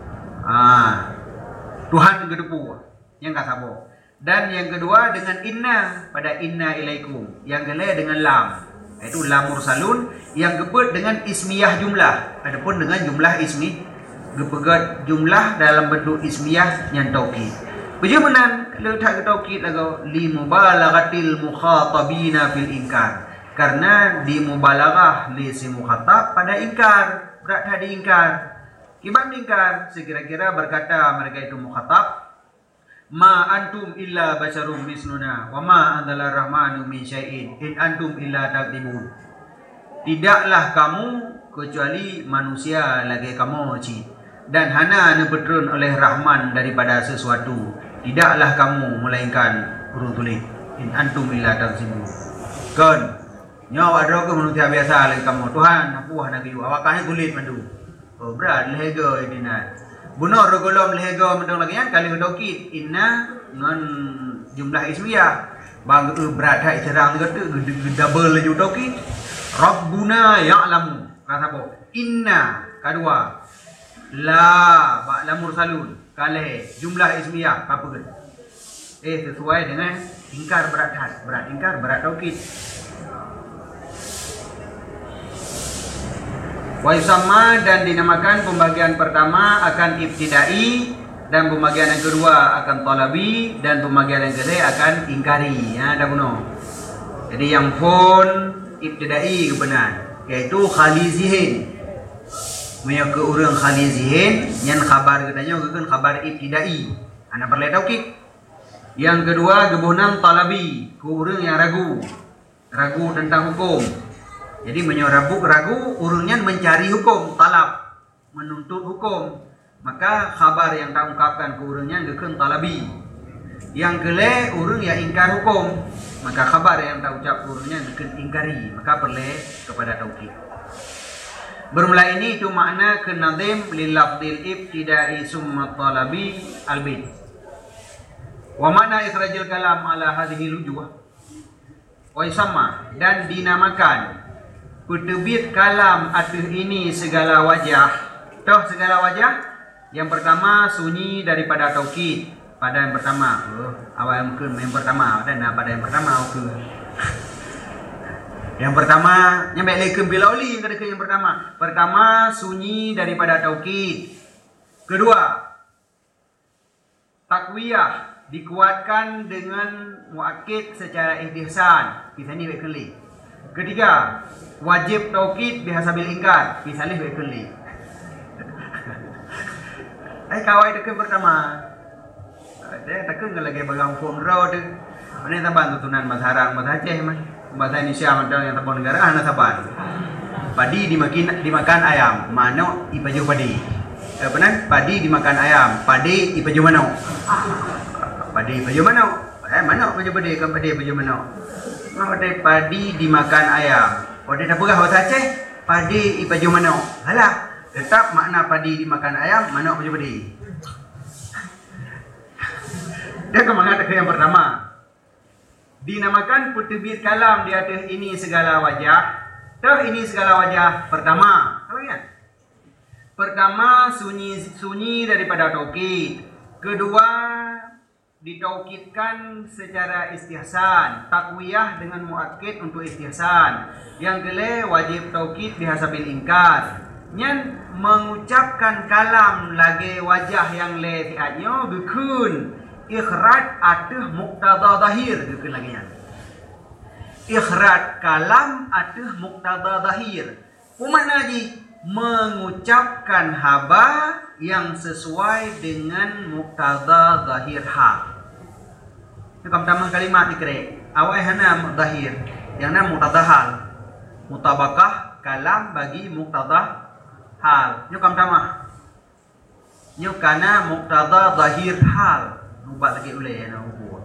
Tuhan gedepu yang kasabo. Dan yang kedua dengan inna pada inna ilaikum. Yang kedua dengan lam. Itu lam mursalun yang gebet dengan ismiyah jumlah. Adapun dengan jumlah ismi gepegat jumlah dalam bentuk ismiyah yang taukid. Bagaimana letak taukid lagu li mubalaghatil mukhatabina fil inkar. Karena di mubalaghah li si mukhatab pada ingkar, berat tadi ingkar. Kiban ingkar sekira-kira berkata mereka itu mukhatab ma antum illa basyarum misluna wa ma anzalar rahmanu min syai'in in antum illa takdzibun. Tidaklah kamu kecuali manusia lagi kamu ci, dan hana nepetron oleh Rahman daripada sesuatu. Tidaklah kamu melainkan huruf tulis in antum illa takdzibun. Kan nyawa ada ke manusia biasa lagi kamu Tuhan aku hana kiu awakane kulit mandu. Oh berat lehega ini nak. Benar golom lehega mendang lagi kan kali taukid inna dengan jumlah ismiyah bang berat hai cerang kata double laju taukid Rabbuna ya'lamu kata apa inna kedua la la mursalun kali jumlah ismiyah apa ke sesuai dengan ingkar berat ingkar berat taukid. Wa yusamma, dan dinamakan pembagian pertama akan ibtidai, dan pembagian yang kedua akan talabi, dan pembagian yang ketiga akan ingkari. Ya, ada guna. Jadi yang pun ibtidai kebenaran, yaitu khali zihin. Maya ke urang khali zihin nyan khabar katanya gekeun khabar ibtidai. Ana perle taukid. Yang kedua gebunan talabi, ku urang yang ragu tentang hukum. Jadi ragu urangnya mencari hukum, talab, menuntut hukum. Maka khabar yang tak ungkapkan ku urangnya gekeun talabi. Yang kele urang yang ingkar hukum, maka khabar yang tak ucap ku urangnya gekeun ingkari, maka perle kepada taukid. Bermula ini itu makna kenadim lil lafdil ibtidai summa talabi albid. Wa makna ikhrajil kalam ala hadhihi lujuh. Wa sama dan dinamakan kutubit kalam atuh ini segala wajah. Toh segala wajah. Yang pertama sunyi daripada taukid. Pada yang pertama. Awal mungkin yang pertama dan pada yang pertama Yang pertama, nyampe lekem bila oli yang pertama. Pertama, sunyi daripada taukid. Kedua, takwiyah dikuatkan dengan muakkid secara ihsan. Bisa ni bekeli. Ketiga, wajib taukid bihasabil ingkar. Bisa ni bekeli. Kawai tekan pertama. Dia tekan lagi bagang form raw tu. Mana taban tutunan mazharang mazhaceh mah. Bahasa Indonesia macam yang tapon negara anak saban. Padi dimakan ayam, manok ipaju padi. Benar? Padi dimakan ayam, padi ipaju manok. Padi ipaju manok. Manok ipaju padi, kan padi ipaju manok. Padi dimakan ayam. Pada tak pegah bahasa Aceh, padi ipaju manok. Halah, tetap makna padi dimakan ayam, manok ipaju padi. Dia akan mengatakan yang pertama. Dinamakan kutubit kalam di atas ini segala wajah. Toh ini segala wajah. Pertama, apa ingat? Pertama sunyi daripada taukid. Kedua ditaukidkan secara istihsan, takwiyah dengan muakkid untuk istihsan. Yang kele wajib taukid bihasabil ingkar. Nyan mengucapkan kalam lagi wajah yang le tiadnya gekun ikhraj atuh muqtada zahir gekeun lagi nya. Ikhraj kalam atuh muqtada zahir. Kumaha lagi mengucapkan haba yang sesuai dengan muqtada zahir hal. Itu pertama kalimat dikira. Awal hana zahir, yang na muqtada hal. Mutabakah kalam bagi muqtada hal. Itu pertama. Itu kana muqtada zahir hal. Ubah lagi ulai yang ubah.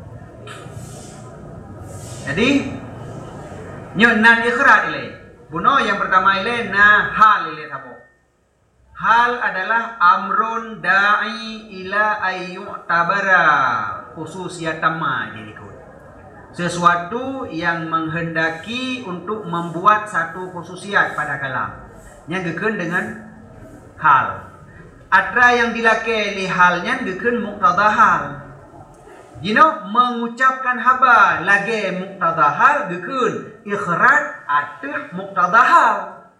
Jadi nyo nan ikhraj ilai. Buno yang pertama ilai na hal ilai sabo. Hal adalah amrun da'i ila ayyu'tabara khususiyat tamma jadi kau. Sesuatu yang menghendaki untuk membuat satu khususiat pada kalam. Yang gekeun dengan hal. Atra yang dilake li halnya gekeun muqtada hal. Mengucapkan haba lagi muqtada hal gekeun ikhraj atuh muqtada hal.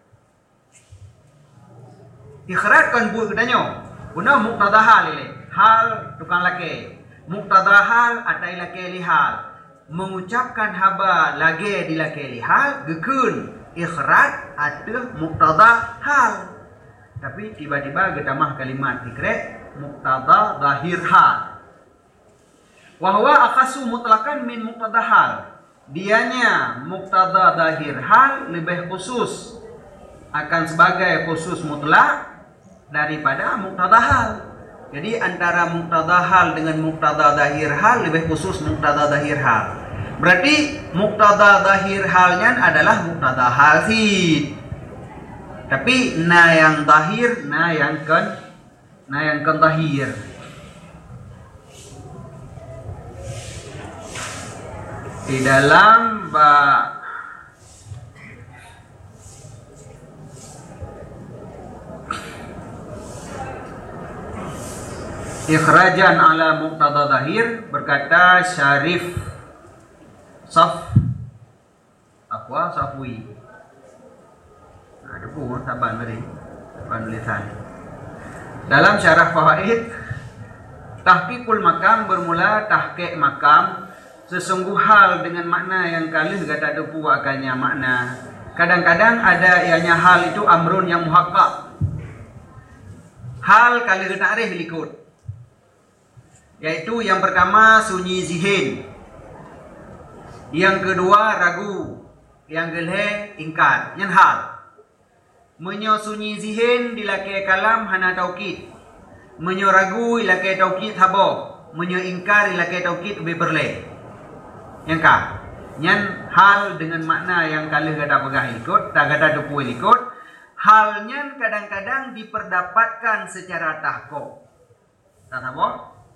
Ikhraj kan bu katanya. Guna muqtada hal ile. Hal tukang lake. Muqtada hal atai lake li hal. Mengucapkan haba lagi dilake li hal gekeun ikhraj atuh muqtada hal. Tapi tiba-tiba getamah kalimat dikre muqtada zahir hal. Wa huwa akhasu mutlaqan min muqtada hal. Dianya muqtada zahir hal lebih khusus akan sebagai khusus mutlak daripada muqtada hal. Jadi antara muqtada hal dengan muqtada zahir hal lebih khusus muqtada zahir hal. Berarti muqtada zahir halnya adalah muqtada hal sih. Tapi na yang zahir, na yang kan zahir. Di dalam ikhrajan ala muqtada zahir berkata Syarif Safwi. Ada pun taban tadi, taban tulisan. Dalam syarah fawaid, tahqiqul makam bermula tahqiq makam sesungguh hal dengan makna yang kalih kata depu akannya makna. Kadang-kadang ada ianya hal itu amrun yang muhaqqaq. hal kali ta'rif berikut, yaitu yang pertama sunyi zihin, yang kedua ragu, yang kelih ingkar. Yang hal menyo sunyi zihin dilakai kalam hana taukid, menyo ragu dilakai taukid habo, menyo ingkar dilakai taukid beberle. Yang ka nyan hal dengan makna yang kali kata pegah ikut, tak kata dupu ikut. Halnya kadang-kadang diperdapatkan secara tahqiq. Tak apa?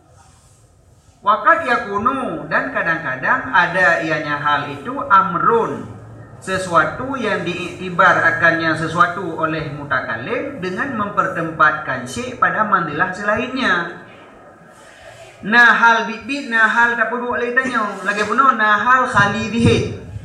Waqad yakunu, dan kadang-kadang ada ianya hal itu amrun, sesuatu yang diiktibar akannya sesuatu oleh mutakalim dengan mempertempatkan syai' pada manzilah selainnya. Nah hal bit-bit, nah hal tak perlu oleh tanya. Lagi pun nah hal khali dihin.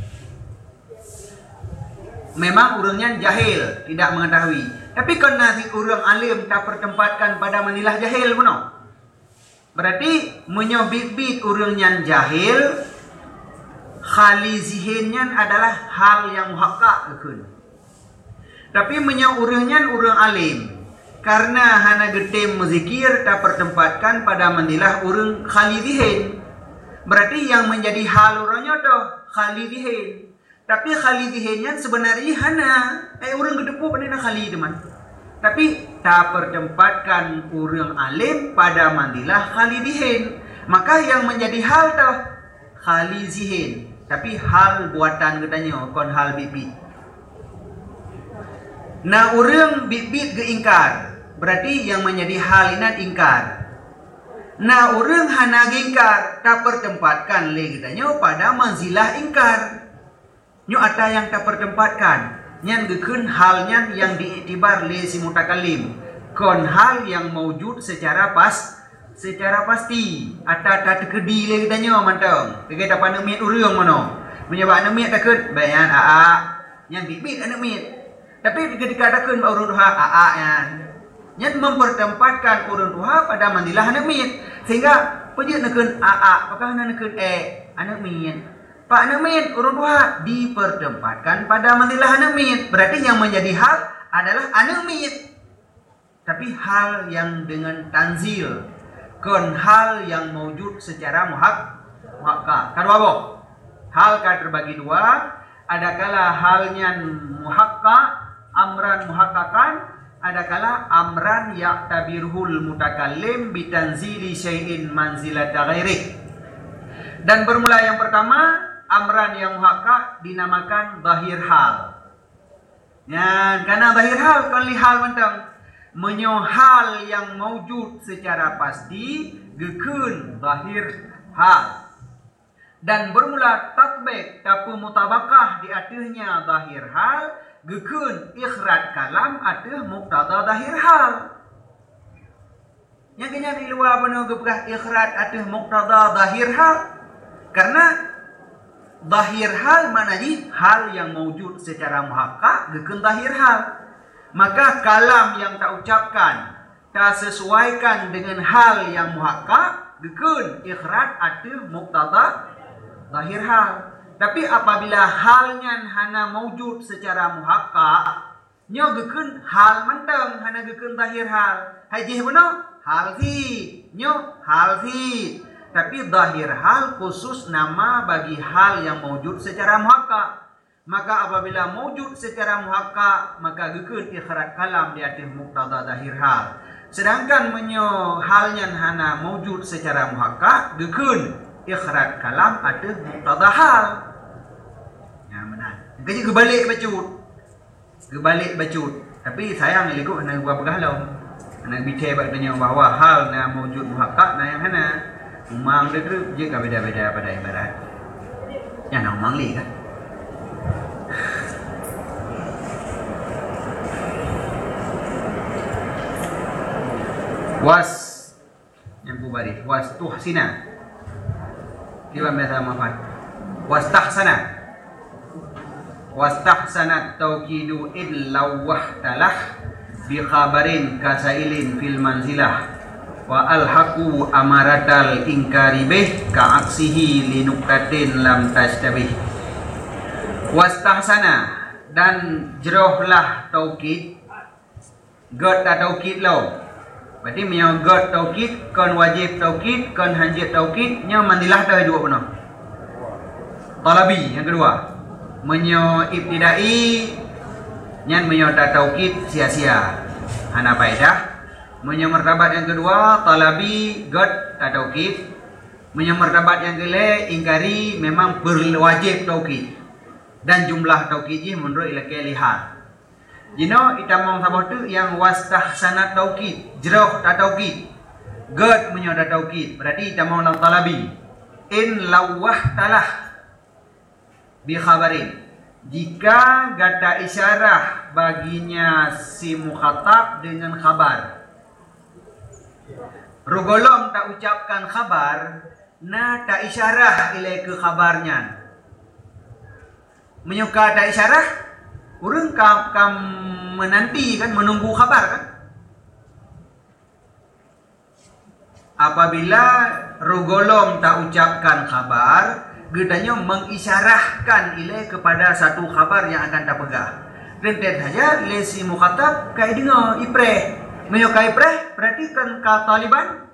Memang orangnya jahil, tidak mengetahui. Tapi kerana si orang alim tak pertempatkan pada manzilah jahil pun. Berarti menyo bit-bit orangnya jahil, khali zihinnya adalah hal yang muhaqqaq kekun. Tapi menyo orangnya orang alim, karena hana getem muzikir tak pertempatkan pada manzilah orang khali zihin. Berarti yang menjadi hal orangnya tu khali zihin. Tapi khali zihinnya sebenarnya hana orang gedepu pada khali teman. Tapi tak pertempatkan orang alim pada manzilah khali zihin. Maka yang menjadi hal tu khali zihin. Tapi hal buatan katanya kon hal bibit. Nah orang bibit ke ingkar, berarti yang menjadi hal ini ingkar. Nah orang hana ingkar tak pertempatkan le katanya pada manzilah ingkar. Nyo ada yang tak pertempatkan, nyan gekun halnya yang diiktibar le si mutakalim, kon hal yang mewujud secara pasti. Ada tak terkedi le katanya mantang. Kita tak pandang miat urang mano. Menyebab anak miat takut bayan yang bibit anak miat. Tapi ketika takut urang duha yang mempertempatkan urang duha pada manzilah anak miat, sehingga pejut nakun apakah nakun anak miat. Pak anak miat urang duha dipertempatkan pada manzilah anak miat. Berarti yang menjadi hal adalah anak miat. Tapi hal yang dengan tanzil, kon hal yang mewujud secara muhaqqaq. Kan apa? Hal kan terbagi dua. Adakala halnya muhaqqaq, amran muhaqqaqan, adakala amran ya'tabirhul mutakallim bitanzili syai'in manzilata ghairih. Dan bermula yang pertama, amran yang muhaqqaq dinamakan zahir hal. Ya, karena zahir hal kan li hal mentang menyo hal yang mewujud secara pasti gekun zahir hal. Dan bermula tatbik tapu mutabakah di atasnya zahir hal gekun ikhraj kalam atas muqtada zahir hal. Yang kena di luar benar gepegah ikhraj atas muqtada zahir hal. Karena zahir hal maknanya hal yang mewujud secara muhaqqaq gekun zahir hal. Maka kalam yang tak ucapkan tak sesuaikan dengan hal yang muhaqqaq gekun ikhraj atas muqtada zahir hal. Tapi apabila halnya hana mewujud secara muhaqqaq, nyo gekun hal mentang hana gekun zahir hal. Hajih benar hal si, nyo hal si. Tapi zahir hal khusus nama bagi hal yang mewujud secara muhaqqaq. Maka apabila mewujud secara muhaqqaq, maka gekun ikhraj kalam di atas muqtada zahir hal. Sedangkan menyo halnya hana mewujud secara muhaqqaq, gekun ikhraj kalam atas muqtada hal. Ya benar. Kerja kebalik bacut. Tapi sayang ikut nak buat pegahlau. Nak bicara bertanya bahawa hal na mewujud muhaqqaq na yang hana umang dia tu je beda-beda pada ibarat. Ya nak umang li kan. Was yang baris was tuhsina. Dia biasa mafat. Wastahsana taukidu illa wahtalah bi khabarin kasailin fil manzilah wa alhaqu amaratal inkari bih ka aksihi li nuqtatin lam tastabih. Wastahsana, dan jerohlah taukid, gota taukid lo Berarti menyo god taukid, kon wajib taukid, kon hanjit taukid, nya mandilah dah dua benar. Talabi yang kedua. Menyo ibtidai nyan menyo ta taukid sia-sia. Hana faedah. Menyo martabat yang kedua talabi god ta taukid. Menyo martabat yang kele ingkari memang berwajib taukid. Dan jumlah taukidnya menurut ilake lihat. Jino itamong sabah tu yang wastahsanat taukid, jeroh ta taukid. God menyo ta taukid, berarti itamong lam talabi. In lawah talah bi khabarin. Jika gata isyarah baginya si mukhatab dengan khabar. Rugolom tak ucapkan khabar, na tak isyarah ilai ke khabarnya. Menyuka tak isyarah, urang kam menanti kan, menunggu khabar kan. Apabila rugolom tak ucapkan khabar, gedanya mengisyarahkan ilai kepada satu khabar yang akan tak pegah. Rentet saja lesi mukhatab kai dengar ipreh. Menyuka ipreh berarti kan ka taliban.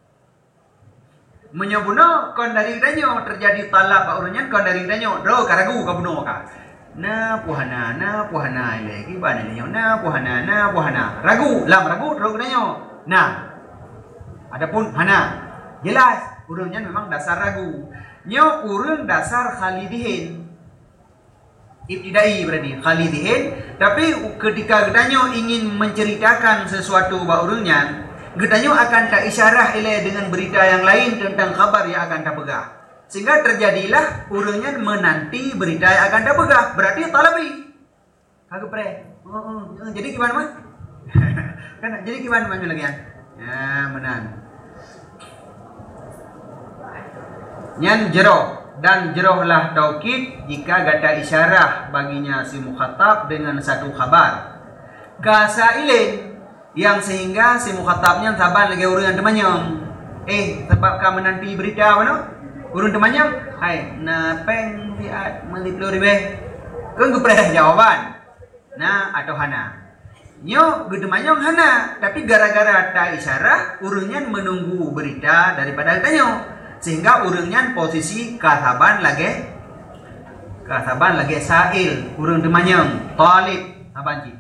Menyobuno kon dari danyo terjadi talab urunyan kon dari danyo do karagu ka buno ka. Na puhana lagi bana danyo na puhana ragu lam ragu do danyo. Nah. Adapun hana jelas urunyan memang dasar ragu. Nyo urun dasar khalidihin. Ibtidai berarti khalidihin, tapi ketika gedanyo ingin menceritakan sesuatu ba urunyan, gedanyo akan tak isyarah ilai dengan berita yang lain tentang kabar yang akan tak pegah. Sehingga terjadilah urunyan menanti berita yang akan tak pegah. Berarti talabi. Kagak pre. Jadi gimana mah? Kan jadi gimana maju lagi ya? Ya, menan. Nyan jeroh dan jerohlah taukid jika gata isyarah baginya si mukhatab dengan satu khabar. Kasailin yang sehingga si mukhatabnya saban lagi urang yang temannya. Sebab kamu nanti berita mana? Urang temannya, hai, na peng lihat meliplu ribe. Kan gepreh jawaban. Nah atau hana. Nyo gedemannya hana, tapi gara-gara tak isyarah urangnya menunggu berita daripada tanyo. Sehingga urangnya posisi kasaban lagi sail urang temanyang talib sabanci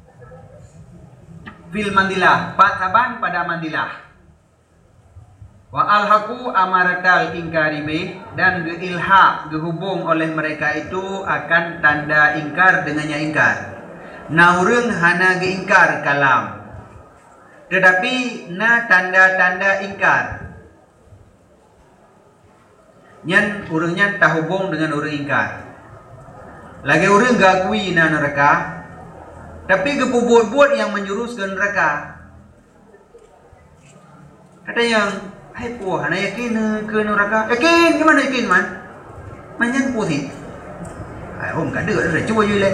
fil mandilah saban pada mandilah wa alhaqu amaratal ingkaribe dan geilha gehubung oleh mereka itu akan tanda ingkar dengannya ingkar. Nah urang hana geingkar kalam tetapi na tanda-tanda ingkar nyan urangnya tak hubung dengan urang ingkar. Lagi urang gakui na neraka, tapi gepubuat-buat yang menjurus ke neraka. Katanya, hai puh, hana yakin ke neraka. Yakin, gimana yakin man? Manyan putih. Om kada ada cuba je le.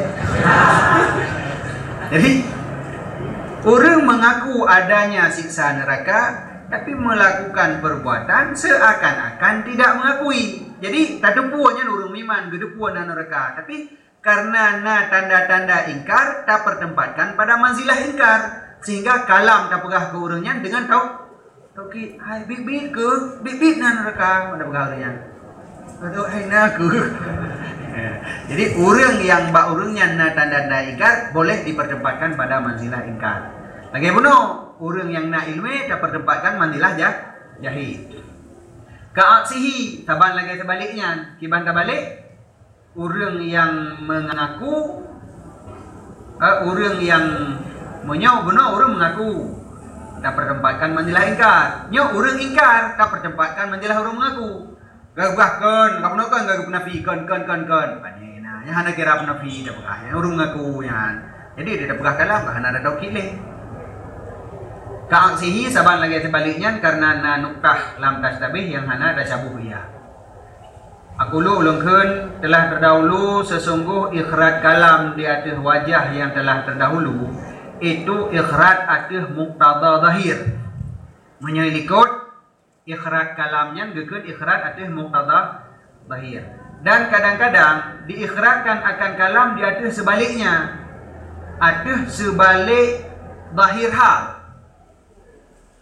Jadi orang mengaku adanya siksa neraka, tapi melakukan perbuatan seakan-akan tidak mengakui. Jadi tak depuanya orang miman gedepuan dan neraka. Tapi karena tanda-tanda ingkar tak pertempatkan pada manzilah ingkar, sehingga kalam tak pegah ke orangnya dengan taukid. Hai bibit ke bibit na neraka pada pegah orangnya. Atau hai naku. Jadi orang yang bak orangnya tanda-tanda ingkar boleh dipertempatkan pada manzilah ingkar. Lagi bunuh orang yang nak ilmu tak pertempatkan mandilah jahil. Kaaksihi taban lagi sebaliknya, kiban terbalik orang yang mengaku orang yang menyau benar orang mengaku tak pertempatkan mandilah ingkar. Nyau orang ingkar tak pertempatkan mandilah orang mengaku. Gagahkan, kapunakan gagah penafikan kan. Panina, yang hana kira penafi tak pegah, yang orang mengaku yang. Jadi dia tak pegah kalam, hana ada taukid leh. Kaaksihi saban lagi sebaliknya karena nuktah lam tastabih yang hana ada syabuh ia. Aku ulungkeun telah terdahulu sesungguh ikhrat kalam di atas wajah yang telah terdahulu itu ikhrat atas muqtada zahir. Menyelikut ikhrat kalamnya gekeun ikhrat atas muqtada zahir. Dan kadang-kadang diikhratkan akan kalam di atas sebaliknya. Atas sebalik zahir hal.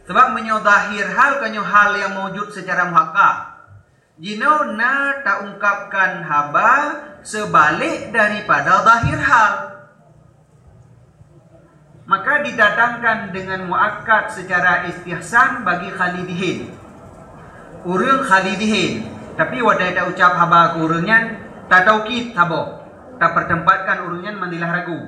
Sebab menyo zahir hal kanyo hal yang mewujud secara muhakkak. Jino na tak ungkapkan haba sebalik daripada zahir hal. Maka didatangkan dengan muakkad secara istihsan bagi khalidihin. Urang khalidihin. Tapi wadai tak ucap haba ke urangnya, tak taukid haba. Tak pertempatkan urangnya mandilah ragu.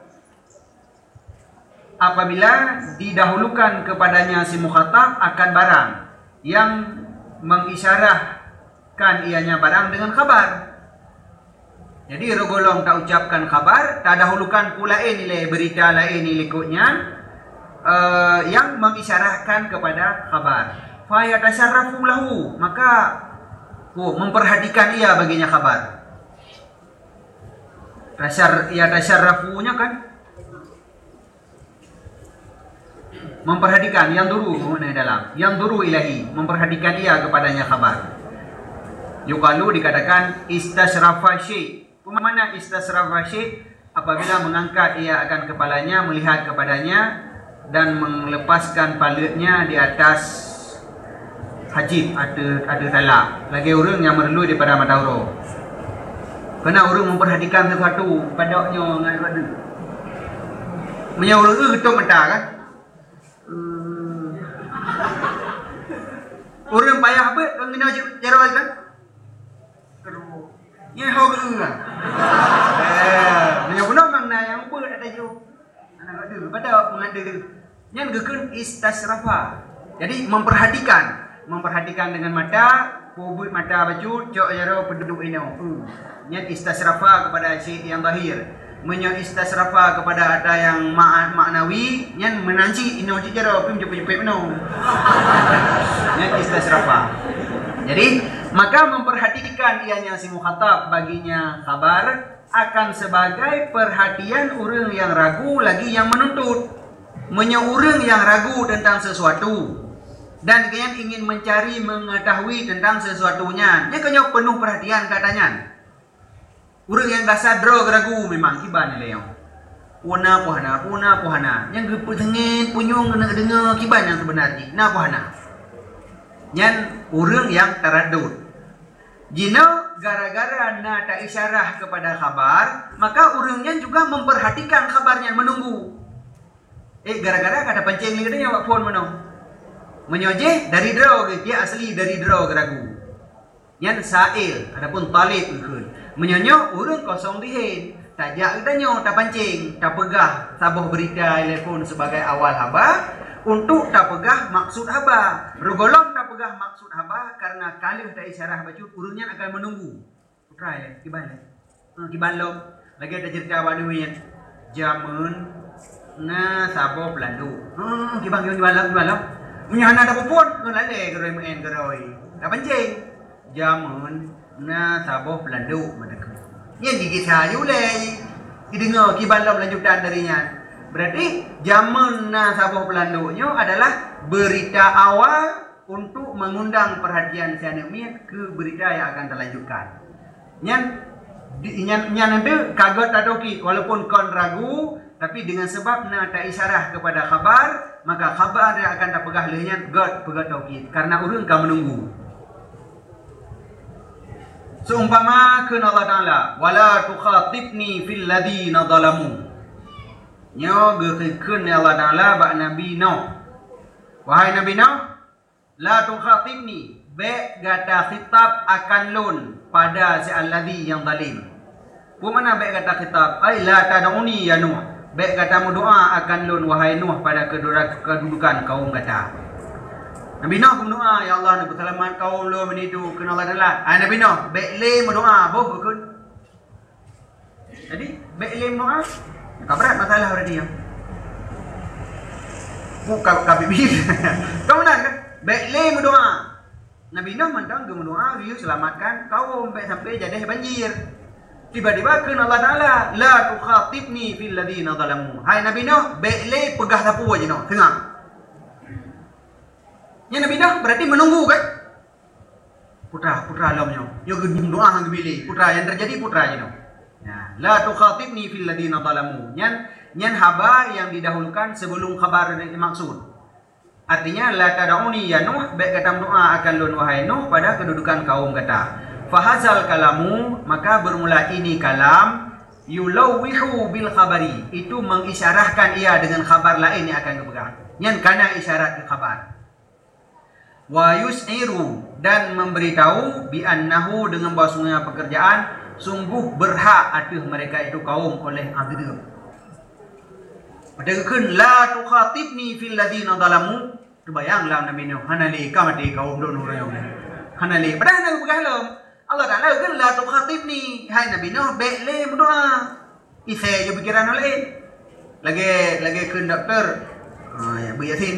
Apabila didahulukan kepadanya si mukhatab akan barang yang mengisyarahkan ianya barang dengan khabar. Jadi rogolong tak ucapkan khabar, tak dahulukan pula nilai berita lain ikutnya yang mengisyarahkan kepada khabar. Fa yatasarrafu lahu, maka memperhatikan ia baginya khabar. Yatasarrafunya kan memperhatikan, yang duru dalam yang duru ilahi, memperhatikan ia kepadanya khabar. Yuqalu dikatakan istasrafa syai'. Mana istasrafa syai'? Apabila mengangkat ia akan kepalanya, melihat kepadanya dan melepaskan palanya di atas hajib, ada talak. Lagi orang yang merlu daripada mata huruf. Kena orang memperhatikan sesuatu padanya dengan pada. Punya orang tu ketuk mata kan? Orang payah apa? Kau kena cara kan? Yang hau ke lah. Yang benar makna yang apa ada je. Anak ada pada mengada. Yang gekun istasrafa. Jadi memperhatikan dengan mata, pobut mata baju, cok jaro penduduk ini. Yang istasrafa kepada syai' yang zahir. Menyo istasrafa kepada ada yang maknawi, yang menanci ino jaro pun jepit-jepit meno. Yang istasrafa. Jadi maka memperhatikan ianya si mukhatab baginya khabar akan sebagai perhatian orang yang ragu lagi yang menuntut. Menyo orang yang ragu tentang sesuatu dan yang ingin mencari mengetahui tentang sesuatunya, dia kena penuh perhatian katanya. Orang yang dasar drog ragu memang kiban leong. Puna pohana. Yang gepetengin punyung kena dengar kiban yang sebenarnya. Na pohana. Yang orang yang teraddud. Jino gara-gara na tak isyarah kepada khabar, maka orangnya juga memperhatikan khabarnya, menunggu. Gara-gara kata pancing lagi dia awak phone mana? Menyoje dari draw ke, dia asli dari draw ke ragu. Yang sa'il, adapun talib ke. Menyonyo orang kosong dihin. Tak jak katanya, tak pancing, tak pegah sabuh berita telefon sebagai awal haba. Untuk tak pegah maksud haba. Rugolong tak pegah maksud haba karena kalih tak isyarah bacut, urungnya akan menunggu. Putra ya, kiban lom. Lagi ada cerita waduin. Jamun na sabo pelandu. Kibang kiban lom. Menyana ada pupun, ngalale geroi main geroi. Tak pancing. Jamun na sabo pelandu mereka. Yang gigit saya ulai. Didengar kiban lom lanjutan darinya. Berarti zaman Sabah Pelandunya adalah berita awal untuk mengundang perhatian si anak ke berita yang akan terlanjutkan. Yang nanti kagot atau ki, walaupun kon ragu, tapi dengan sebab na tak isyarah kepada khabar, maka khabar yang akan tak pegah lehnya god pegat atau ki, karena urang kan menunggu. Seumpama kun Allah Taala, wala tukhatibni fil ladina zalamu. Nyo gekikun Allah Ta'ala bak Nabi Nuh. Wahai Nabi Nuh, la tukhatibni, be gata khitab akan lun pada si alladhi yang zalim. Mana be kata khitab? Ai la tad'uni ya Nuh. Be kata mu doa akan lun wahai Nuh pada kedudukan kaum kata. Nabi Nuh berdoa, ya Allah nak selamat kaum lu menidu kun Allah Ta'ala. Nabi Nuh be le mu doa boh kun. Jadi be le doa berat masalah berarti ya. Buka bibir. Kau nak kan? Baiklah berdoa. Nabi Nuh mentang ke berdoa, dia selamatkan kaum sampai jadi banjir. Tiba-tiba kan Allah Taala, la tukhatibni fil ladina zalamu. Hai Nabi Nuh, baiklah pegah sapu aja noh, tengah. Ya Nabi Nuh berarti menunggu kan? Putra alamnya. Yo doa hang pilih. Putra yang terjadi putra aja noh. Nah, la tukhatibni fil ladina zalamu. Nyan haba yang didahulukan sebelum khabar yang dimaksud. Artinya la tad'uni ya Nuh, baik kata doa akan lun wahai Nuh pada kedudukan kaum kata. Fahazal kalamu, maka bermula ini kalam yulawihu bil khabari, itu mengisyarahkan ia dengan khabar lain yang akan kepegang. Yang kana isyarat ke khabar. Wa yus'iru, dan memberitahu bi annahu, dengan bahasanya pekerjaan sungguh berhak atas mereka itu kaum oleh azab. Padahal la tukhatibni fil ladina zalamu, terbayanglah Nabi Nuh hanali kamati kaum don orang hanali padahal nak bergalam Allah Taala kan la tukhatibni, hai Nabi Nuh bekle berdoa ise je pikiran lain lagi ke doktor ya beryasin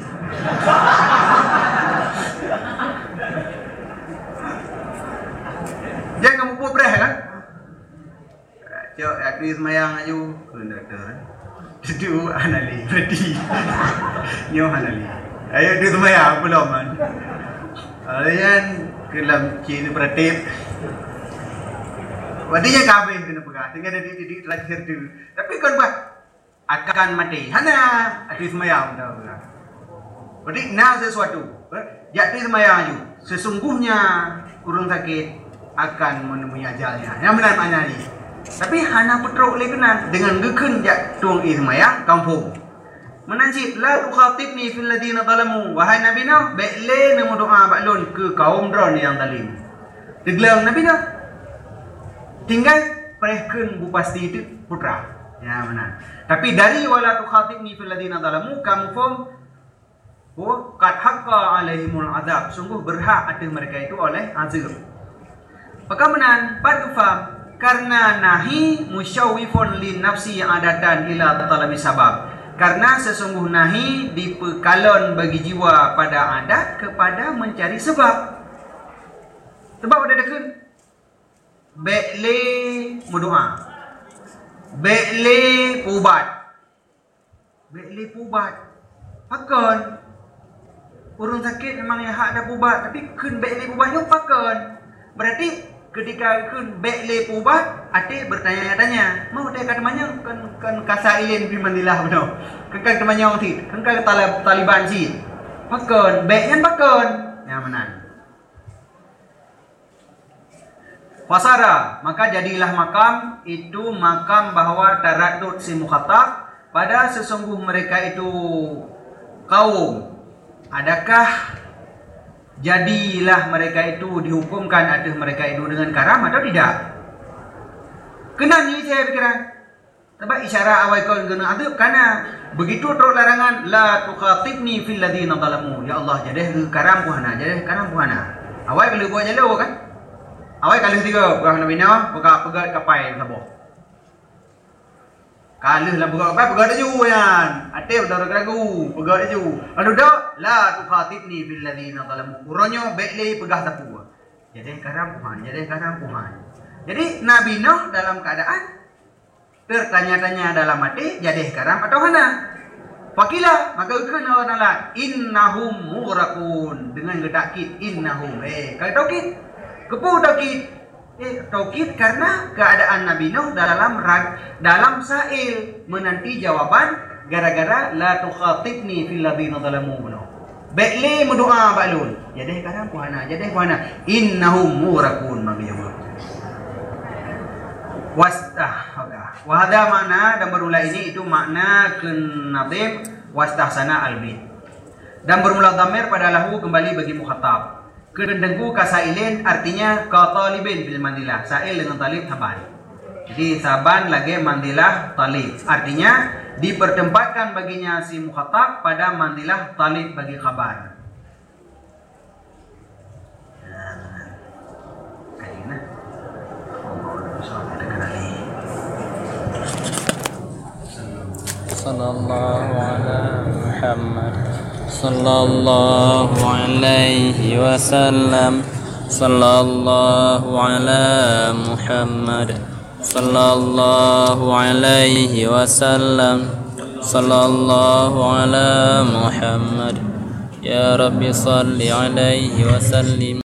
jangan kamu pupreh kan cok aku semayang aju ke doktor itu hanali berarti nyo hanali ayo di semayang belum man kalian kelam cini pratif wadinya kabeh kena pegang tinggal ada di terakhir tu tapi kan bah akan mati hana di semayang dah pegang berarti nah sesuatu jadi semayang aju sesungguhnya kurang sakit akan menemui ajalnya yang benar maknanya ni. Tapi hana petruk le kena dengan geken jak tuang ismaya kampung. Menanjit la tukhatibni fil ladina zalamu, wahai Nabi Nuh bekle nemu doa baklun ke kaum dron yang zalim. Deglang Nabi Nuh tinggal perehkeun bu pasti itu putra. Ya benar. Tapi dari wala tukhatibni fil ladina zalamu kamu faham qad haqqa alaihimul azab, sungguh berhak atas mereka itu oleh azab. Pekamenan padufam karena nahi musyawifun lin nafsi yang adatan ila talabi sabab, karena sesungguh nahi dipekalon bagi jiwa pada adat kepada mencari sebab. Sebab ada dekun bekle berdoa, bekle pubat, pakon urung sakit memang yang hak ada pubat, tapi kun bekle pubatnya pakon berarti ketika kun bekle pubat ate bertanya-tanya mau dia kata manya kan kasailin di Manila beno kan temanya orang ti kan Taliban si pakon beknya pakon ya menan fasara, maka jadilah makam itu makam bahwa taradud si mukhatab pada sesungguh mereka itu kaum, adakah jadilah mereka itu dihukumkan atas mereka itu dengan karam atau tidak? Kena ni saya pikiran. Sebab isyarat awal kau kena adab karena begitu teruk larangan la tukhatibni fil ladina zalamu. Ya Allah, jadi karam puhana, jadi karam puhana. Awal kalau buat jalo kan? Awal kalau tiga bukan Nabi Nuh, pegat kapai saboh. Kalau lah pegat aju yan. Ate betul ragu, pegat aju. Aduh dak la tukhatibni bil ladina zalamu. Uronyo bekle pegah tapu. Jadi karam puhan. Jadi Nabi Nuh dalam keadaan tertanya-tanya dalam hati, jadi karam atau hana? Fakila, maka kena orang lah innahum mughraqun dengan gedakit innahum. Kalau taukid, kepu taukid. Taukid karena keadaan Nabi Nuh dalam sa'il menanti jawaban gara-gara la tukhatibni fil ladina zalamu. Bekle mendoa balun. Jadi karam puhana, innahum mughraqun maka jawab. Wahada makna dan bermula ini itu makna kenabib wastahsana albid. Dan bermula dhamir pada lahu kembali bagi mukhatab. Kedengku kasailin artinya qatalibin bil mandilah. Sail dengan talib saban. Jadi saban lagi mandilah talib. Artinya dipertempatkan baginya si mukhatab pada mandilah talib bagi khabar. Sallallahu ala Muhammad sallallahu alaihi wasallam sallallahu ala Muhammad sallallahu alaihi wasallam sallallahu ala Muhammad ya Rabbi salli alaihi wasallim.